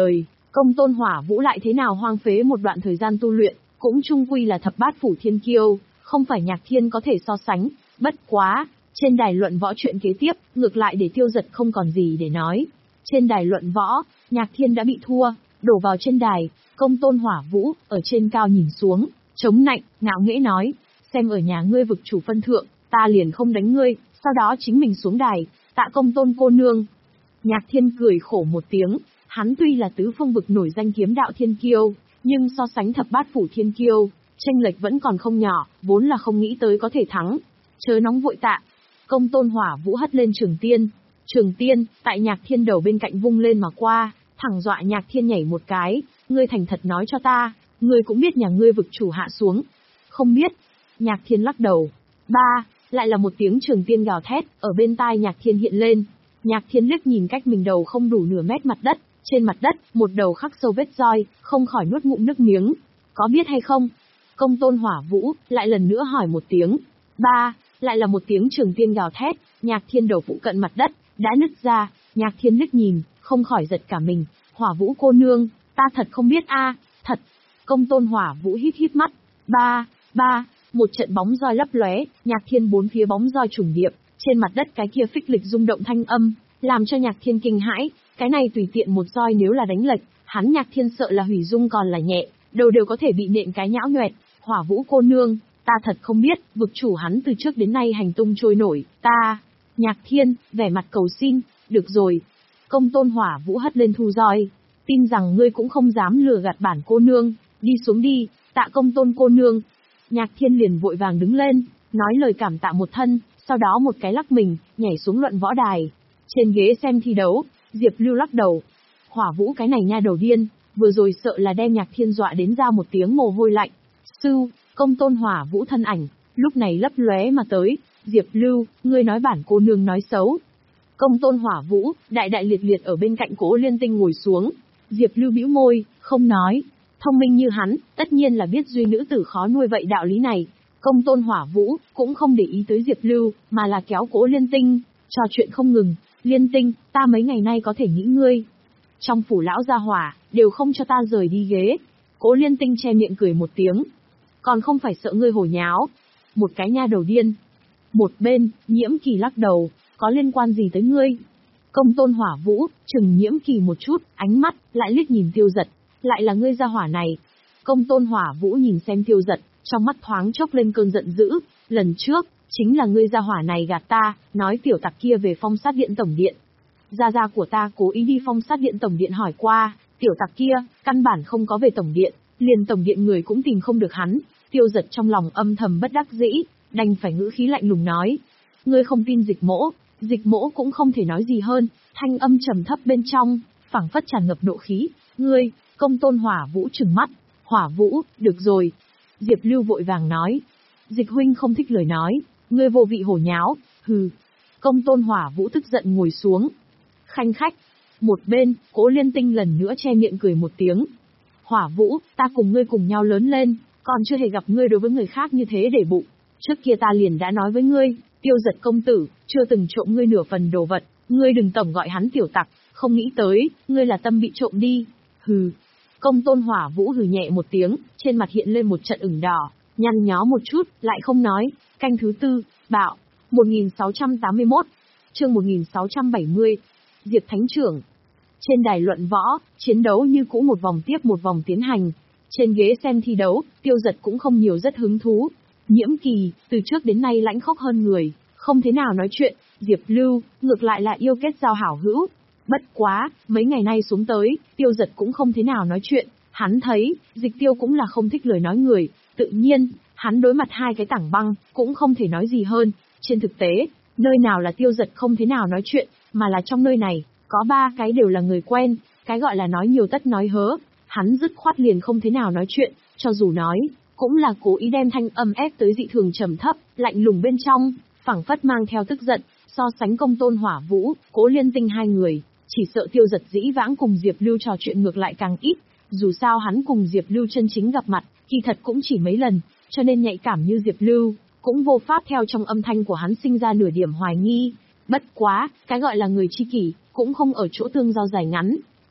Công Tôn Hỏa Vũ lại thế nào hoang phế một đoạn thời gian tu luyện, cũng chung quy là thập bát phủ thiên kiêu, không phải Nhạc Thiên có thể so sánh, bất quá, trên đài luận võ chuyện kế tiếp, ngược lại để Tiêu Dật không còn gì để nói. Trên đài luận võ, Nhạc Thiên đã bị thua, đổ vào trên đài, Công Tôn Hỏa Vũ, ở trên cao nhìn xuống, chống nạnh, ngạo nghễ nói, xem ở nhà ngươi vực chủ phân thượng, ta liền không đánh ngươi, sau đó chính mình xuống đài, tạ Công Tôn cô nương. Nhạc Thiên cười khổ một tiếng, hắn tuy là tứ phương vực nổi danh kiếm đạo thiên kiêu, nhưng so sánh thập bát phủ thiên kiêu, chênh lệch vẫn còn không nhỏ, vốn là không nghĩ tới có thể thắng. Chớ nóng vội tạ. Công Tôn Hỏa Vũ hất lên trường tiên. Trường tiên, tại Nhạc Thiên đầu bên cạnh vung lên mà qua, thẳng dọa Nhạc Thiên nhảy một cái, ngươi thành thật nói cho ta, ngươi cũng biết nhà ngươi vực chủ hạ xuống. Không biết. Nhạc Thiên lắc đầu. Ba, lại là một tiếng trường tiên gào thét, ở bên tai Nhạc Thiên hiện lên. Nhạc Thiên liếc nhìn cách mình đầu không đủ nửa mét mặt đất, trên mặt đất, một đầu khắc sâu vết roi, không khỏi nuốt ngụm nước miếng. Có biết hay không? Công Tôn Hỏa Vũ, lại lần nữa hỏi một tiếng. Ba, lại là một tiếng trường tiên gào thét, Nhạc Thiên đầu phụ cận mặt đất, đã nứt ra, Nhạc Thiên liếc nhìn, không khỏi giật cả mình. Hỏa Vũ cô nương, ta thật không biết a, thật. Công Tôn Hỏa Vũ híp híp mắt. Ba, ba, một trận bóng roi lấp lóe, Nhạc Thiên bốn phía bóng roi trùng điệp, trên mặt đất cái kia phích lịch rung động thanh âm, làm cho Nhạc Thiên kinh hãi, cái này tùy tiện một roi nếu là đánh lệch, hắn Nhạc Thiên sợ là hủy dung còn là nhẹ, đầu đều có thể bị nện cái nhão nhoẹt. Hỏa Vũ cô nương, ta thật không biết, vực chủ hắn từ trước đến nay hành tung trôi nổi, ta. Nhạc Thiên, vẻ mặt cầu xin, được rồi. Công Tôn Hỏa Vũ hất lên thu roi, tin rằng ngươi cũng không dám lừa gạt bản cô nương, đi xuống đi, tạ Công Tôn cô nương. Nhạc Thiên liền vội vàng đứng lên, nói lời cảm tạ một thân, sau đó một cái lắc mình, nhảy xuống luận võ đài. Trên ghế xem thi đấu, Diệp Lưu lắc đầu. Hỏa Vũ cái này nha đầu điên, vừa rồi sợ là đem Nhạc Thiên dọa đến ra một tiếng mồ hôi lạnh. Sư, Công Tôn Hỏa Vũ thân ảnh, lúc này lấp lóe mà tới. Diệp Lưu, ngươi nói bản cô nương nói xấu. Công Tôn Hỏa Vũ, đại đại liệt liệt ở bên cạnh Cố Liên Tinh ngồi xuống. Diệp Lưu bĩu môi, không nói. Thông minh như hắn, tất nhiên là biết duy nữ tử khó nuôi vậy đạo lý này. Công Tôn Hỏa Vũ, cũng không để ý tới Diệp Lưu, mà là kéo Cố Liên Tinh, trò chuyện không ngừng. Liên Tinh, ta mấy ngày nay có thể nghĩ ngươi. Trong phủ lão gia hỏa, đều không cho ta rời đi ghế. Cố Liên Tinh che miệng cười một tiếng. Còn không phải sợ ngươi hồ nháo. Một cái nha đầu điên. Một bên, Nhiễm Kỳ lắc đầu, có liên quan gì tới ngươi? Công Tôn Hỏa Vũ, chừng Nhiễm Kỳ một chút, ánh mắt, lại liếc nhìn Tiêu Dật, lại là ngươi gia hỏa này. Công Tôn Hỏa Vũ nhìn xem Tiêu Dật, trong mắt thoáng chốc lên cơn giận dữ, lần trước, chính là ngươi gia hỏa này gạt ta, nói tiểu tặc kia về Phong Sát Điện tổng điện. Gia gia của ta cố ý đi Phong Sát Điện tổng điện hỏi qua, tiểu tặc kia, căn bản không có về tổng điện, liền tổng điện người cũng tìm không được hắn. Tiêu Dật trong lòng âm thầm bất đắc dĩ, đành phải ngữ khí lạnh lùng nói. Ngươi không tin Dịch Mỗ, Dịch Mỗ cũng không thể nói gì hơn, thanh âm trầm thấp bên trong, phảng phất tràn ngập nộ khí. Ngươi, Công Tôn Hỏa Vũ trừng mắt. Hỏa Vũ, được rồi. Diệp Lưu vội vàng nói. Dịch huynh không thích lời nói, ngươi vô vị hổ nháo, hừ. Công Tôn Hỏa Vũ tức giận ngồi xuống. Khanh khách. Một bên, Cố Liên Tinh lần nữa che miệng cười một tiếng. Hỏa Vũ, ta cùng ngươi cùng nhau lớn lên, còn chưa hề gặp ngươi đối với người khác như thế để bụng. Trước kia ta liền đã nói với ngươi, Tiêu Dật công tử, chưa từng trộm ngươi nửa phần đồ vật, ngươi đừng tổng gọi hắn tiểu tặc, không nghĩ tới, ngươi là tâm bị trộm đi. Hừ. Công Tôn Hỏa Vũ hừ nhẹ một tiếng, trên mặt hiện lên một trận ửng đỏ, nhăn nhó một chút, lại không nói. Canh thứ tư, bạo. một nghìn sáu trăm tám mươi mốt, chương một nghìn sáu trăm bảy mươi. Diệp Thánh Trưởng. Trên đài luận võ, chiến đấu như cũ một vòng tiếp một vòng tiến hành. Trên ghế xem thi đấu, Tiêu Dật cũng không nhiều rất hứng thú. Nhiễm Kỳ, từ trước đến nay lãnh khốc hơn người, không thế nào nói chuyện. Diệp Lưu, ngược lại là yêu kết giao hảo hữu. Bất quá, mấy ngày nay xuống tới, Tiêu Dật cũng không thế nào nói chuyện. Hắn thấy, Dịch Tiêu cũng là không thích lời nói người. Tự nhiên, hắn đối mặt hai cái tảng băng, cũng không thể nói gì hơn. Trên thực tế, nơi nào là Tiêu Dật không thế nào nói chuyện, mà là trong nơi này, có ba cái đều là người quen. Cái gọi là nói nhiều tất nói hớ, hắn dứt khoát liền không thế nào nói chuyện, cho dù nói, cũng là cố ý đem thanh âm ép tới dị thường trầm thấp, lạnh lùng bên trong, phảng phất mang theo tức giận. So sánh Công Tôn Hỏa Vũ, Cố Liên Tinh hai người, chỉ sợ Tiêu Dật dĩ vãng cùng Diệp Lưu trò chuyện ngược lại càng ít. Dù sao hắn cùng Diệp Lưu chân chính gặp mặt, kỳ thật cũng chỉ mấy lần, cho nên nhạy cảm như Diệp Lưu, cũng vô pháp theo trong âm thanh của hắn sinh ra nửa điểm hoài nghi. Bất quá, cái gọi là người tri kỷ, cũng không ở chỗ tương giao dài ngắn.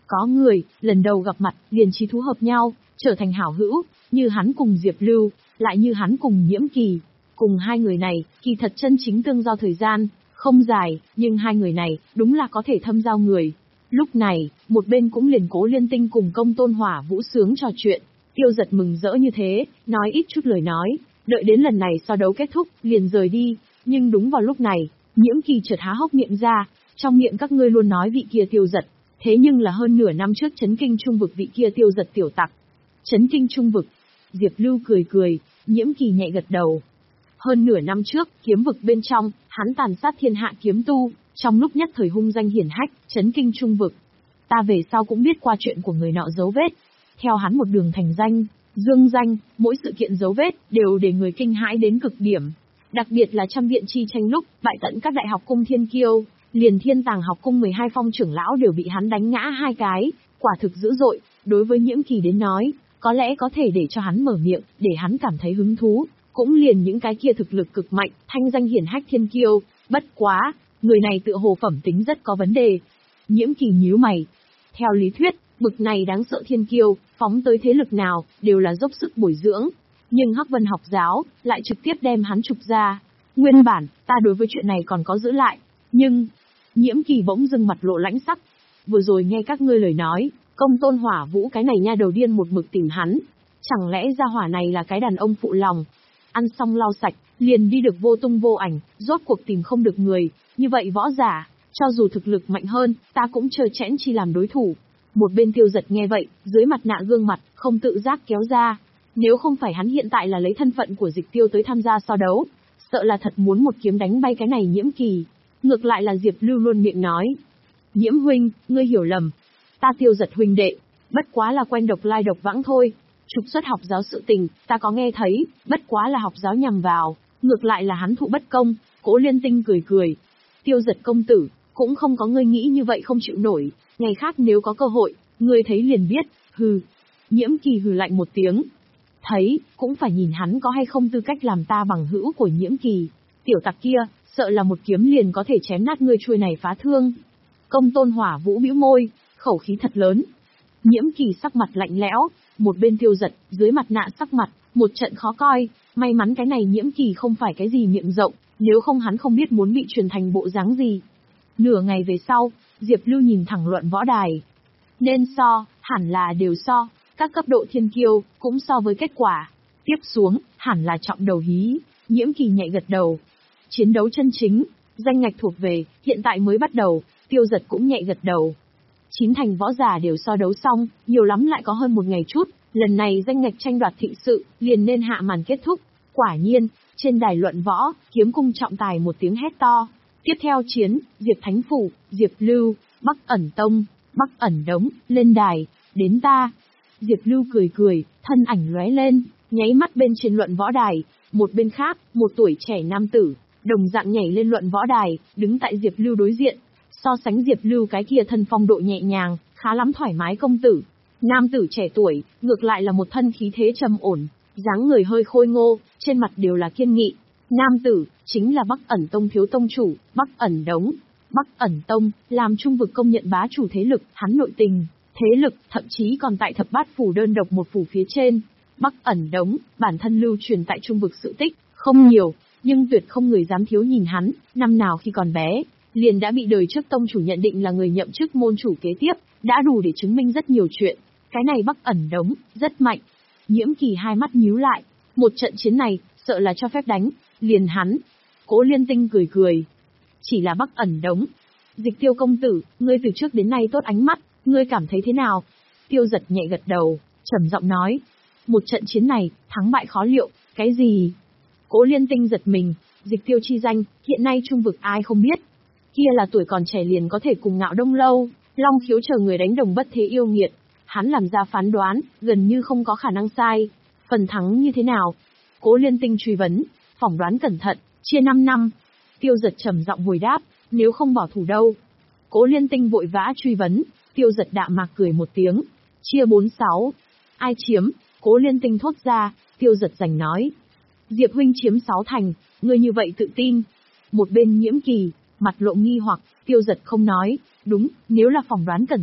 Có người, lần đầu gặp mặt, liền chí thú hợp nhau, trở thành hảo hữu, như hắn cùng Diệp Lưu, lại như hắn cùng Nhiễm Kỳ. Cùng hai người này, kỳ thật chân chính tương giao thời gian, không dài, nhưng hai người này, đúng là có thể thâm giao người. Lúc này, một bên cũng liền Cố Liên Tinh cùng Công Tôn Hỏa Vũ sướng trò chuyện, Tiêu Giật mừng rỡ như thế, nói ít chút lời nói, đợi đến lần này so đấu kết thúc, liền rời đi, nhưng đúng vào lúc này, Nhiễm Kỳ chợt há hốc miệng ra, trong miệng các ngươi luôn nói vị kia Tiêu Giật, thế nhưng là hơn nửa năm trước chấn kinh trung vực vị kia Tiêu Giật tiểu tặc. Chấn kinh trung vực, Diệp Lưu cười cười, Nhiễm Kỳ nhẹ gật đầu. Hơn nửa năm trước, kiếm vực bên trong, hắn tàn sát thiên hạ kiếm tu, trong lúc nhất thời hung danh hiển hách, chấn kinh trung vực. Ta về sau cũng biết qua chuyện của người nọ dấu vết. Theo hắn một đường thành danh, dương danh, mỗi sự kiện dấu vết đều để người kinh hãi đến cực điểm. Đặc biệt là trăm viện chi tranh lúc, bại tận các đại học cung thiên kiêu, liền thiên tàng học cung mười hai phong trưởng lão đều bị hắn đánh ngã hai cái, quả thực dữ dội. Đối với Nhiễm Kỳ đến nói, có lẽ có thể để cho hắn mở miệng, để hắn cảm thấy hứng thú, cũng liền những cái kia thực lực cực mạnh, thanh danh hiển hách thiên kiêu, bất quá, người này tựa hồ phẩm tính rất có vấn đề. Nhiễm Kỳ nhíu mày. Theo lý thuyết, bực này đáng sợ thiên kiêu, phóng tới thế lực nào, đều là dốc sức bồi dưỡng. Nhưng Hắc Vân học giáo, lại trực tiếp đem hắn trục ra. Nguyên bản, ta đối với chuyện này còn có giữ lại. Nhưng, Nhiễm Kỳ bỗng dưng mặt lộ lãnh sắc. Vừa rồi nghe các ngươi lời nói, Công Tôn Hỏa Vũ cái này nha đầu điên một mực tìm hắn. Chẳng lẽ gia hỏa này là cái đàn ông phụ lòng? Ăn xong lau sạch, liền đi được vô tung vô ảnh, rốt cuộc tìm không được người. Như vậy võ giả, cho dù thực lực mạnh hơn, ta cũng chờ chẽn chi làm đối thủ. Một bên Tiêu Giật nghe vậy, dưới mặt nạ gương mặt, không tự giác kéo ra. Nếu không phải hắn hiện tại là lấy thân phận của Dịch Tiêu tới tham gia so đấu, sợ là thật muốn một kiếm đánh bay cái này Nhiễm Kỳ. Ngược lại là Diệp Lưu luôn miệng nói. Nhiễm huynh, ngươi hiểu lầm. Ta Tiêu Giật huynh đệ, bất quá là quen độc lai độc vãng thôi. Trục xuất học giáo sự tình, ta có nghe thấy, bất quá là học giáo nhằm vào, ngược lại là hắn thụ bất công. Cố Liên Tinh cười cười. Tiêu Giật công tử, cũng không có ngươi nghĩ như vậy không chịu nổi, ngày khác nếu có cơ hội, ngươi thấy liền biết, hừ. Nhiễm Kỳ hừ lạnh một tiếng. Thấy, cũng phải nhìn hắn có hay không tư cách làm ta bằng hữu của Nhiễm Kỳ. Tiểu tặc kia, sợ là một kiếm liền có thể chém nát ngươi chuôi này phá thương. Công Tôn Hỏa Vũ bĩu môi, khẩu khí thật lớn. Nhiễm Kỳ sắc mặt lạnh lẽo, một bên Tiêu Giật, dưới mặt nạ sắc mặt, một trận khó coi, may mắn cái này Nhiễm Kỳ không phải cái gì miệng rộng, nếu không hắn không biết muốn bị truyền thành bộ dáng gì. Nửa ngày về sau, Diệp Lưu nhìn thẳng luận võ đài. Nên so, hẳn là đều so, các cấp độ thiên kiêu, cũng so với kết quả. Tiếp xuống, hẳn là trọng đầu hí, Nhiễm Kỳ nhẹ gật đầu. Chiến đấu chân chính, danh ngạch thuộc về, hiện tại mới bắt đầu, Tiêu Giật cũng nhẹ gật đầu. Chín thành võ giả đều so đấu xong, nhiều lắm lại có hơn một ngày chút, lần này danh ngạch tranh đoạt thịnh sự, liền nên hạ màn kết thúc. Quả nhiên, trên đài luận võ, Kiếm Cung trọng tài một tiếng hét to. Tiếp theo chiến, Diệp Thánh Phủ, Diệp Lưu, Bắc Ẩn Tông, Bắc Ẩn Đống, lên đài, đến ta. Diệp Lưu cười cười, thân ảnh lóe lên, nháy mắt bên trên luận võ đài, một bên khác, một tuổi trẻ nam tử, đồng dạng nhảy lên luận võ đài, đứng tại Diệp Lưu đối diện. So sánh Diệp Lưu cái kia thân phong độ nhẹ nhàng, khá lắm thoải mái công tử. Nam tử trẻ tuổi, ngược lại là một thân khí thế trầm ổn, dáng người hơi khôi ngô, trên mặt đều là kiên nghị. Nam tử, chính là Bắc Ẩn Tông thiếu tông chủ, Bắc Ẩn Đống. Bắc Ẩn Tông, làm trung vực công nhận bá chủ thế lực, hắn nội tình, thế lực, thậm chí còn tại thập bát phủ đơn độc một phủ phía trên. Bắc Ẩn Đống, bản thân lưu truyền tại trung vực sự tích, không nhiều, nhưng tuyệt không người dám thiếu nhìn hắn, năm nào khi còn bé, liền đã bị đời trước tông chủ nhận định là người nhậm chức môn chủ kế tiếp, đã đủ để chứng minh rất nhiều chuyện. Cái này Bắc Ẩn Đống, rất mạnh. Nhiễm Kỳ hai mắt nhíu lại, một trận chiến này, sợ là cho phép đánh, liền hắn. Cố Liên Tinh cười cười. Chỉ là Bắc Ẩn Đống. Dịch Tiêu công tử, ngươi từ trước đến nay tốt ánh mắt, ngươi cảm thấy thế nào? Tiêu Giật nhẹ gật đầu, trầm giọng nói. Một trận chiến này, thắng bại khó liệu, cái gì? Cố Liên Tinh giật mình, Dịch Tiêu chi danh, hiện nay trung vực ai không biết. Kia là tuổi còn trẻ liền có thể cùng Ngạo Đông Lâu, Long Khiếu chờ người đánh đồng bất thế yêu nghiệt. Hắn làm ra phán đoán, gần như không có khả năng sai. Phần thắng như thế nào? Cố Liên Tinh truy vấn, phỏng đoán cẩn thận, chia năm năm. Tiêu Giật trầm giọng hồi đáp, nếu không bỏ thủ đâu? Cố Liên Tinh vội vã truy vấn, Tiêu Giật đạm mạc cười một tiếng, chia bốn sáu. Ai chiếm? Cố Liên Tinh thốt ra, Tiêu Giật giành nói. Diệp huynh chiếm sáu thành, ngươi như vậy tự tin. Một bên Nhiễm Kỳ, mặt lộ nghi hoặc, Tiêu Giật không nói, đúng, nếu là phỏng đoán cẩn thận,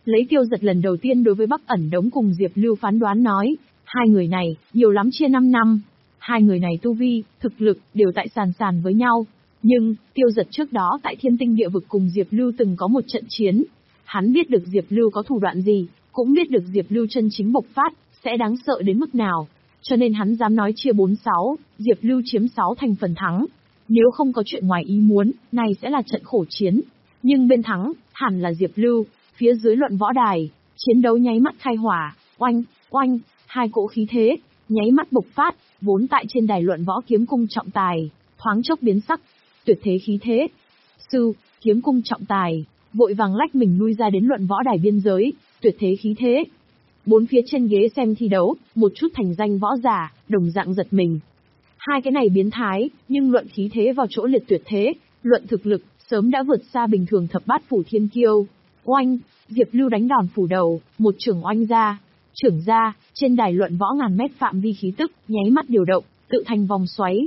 Lấy Tiêu Giật lần đầu tiên đối với Bắc Ẩn Đống cùng Diệp Lưu phán đoán nói, hai người này, nhiều lắm chia năm năm. Hai người này tu vi, thực lực, đều tại sàn sàn với nhau. Nhưng, Tiêu Giật trước đó tại Thiên Tinh Địa Vực cùng Diệp Lưu từng có một trận chiến. Hắn biết được Diệp Lưu có thủ đoạn gì, cũng biết được Diệp Lưu chân chính bộc phát, sẽ đáng sợ đến mức nào. Cho nên hắn dám nói chia bốn sáu, Diệp Lưu chiếm sáu thành phần thắng. Nếu không có chuyện ngoài ý muốn, này sẽ là trận khổ chiến. Nhưng bên thắng, hẳn là Diệp Lưu. Phía dưới luận võ đài, chiến đấu nháy mắt khai hỏa, oanh, oanh, hai cỗ khí thế, nháy mắt bộc phát, vốn tại trên đài luận võ kiếm cung trọng tài, thoáng chốc biến sắc, tuyệt thế khí thế. Sư, kiếm cung trọng tài, vội vàng lách mình lui ra đến luận võ đài biên giới, tuyệt thế khí thế. Bốn phía trên ghế xem thi đấu, một chút thành danh võ giả, đồng dạng giật mình. Hai cái này biến thái, nhưng luận khí thế vào chỗ liệt tuyệt thế, luận thực lực, sớm đã vượt xa bình thường thập bát phủ thiên kiêu. Oanh, Diệp Lưu đánh đòn phủ đầu, một trưởng oanh ra, trưởng ra, trên đài luận võ ngàn mét phạm vi khí tức, nháy mắt điều động, tự thành vòng xoáy,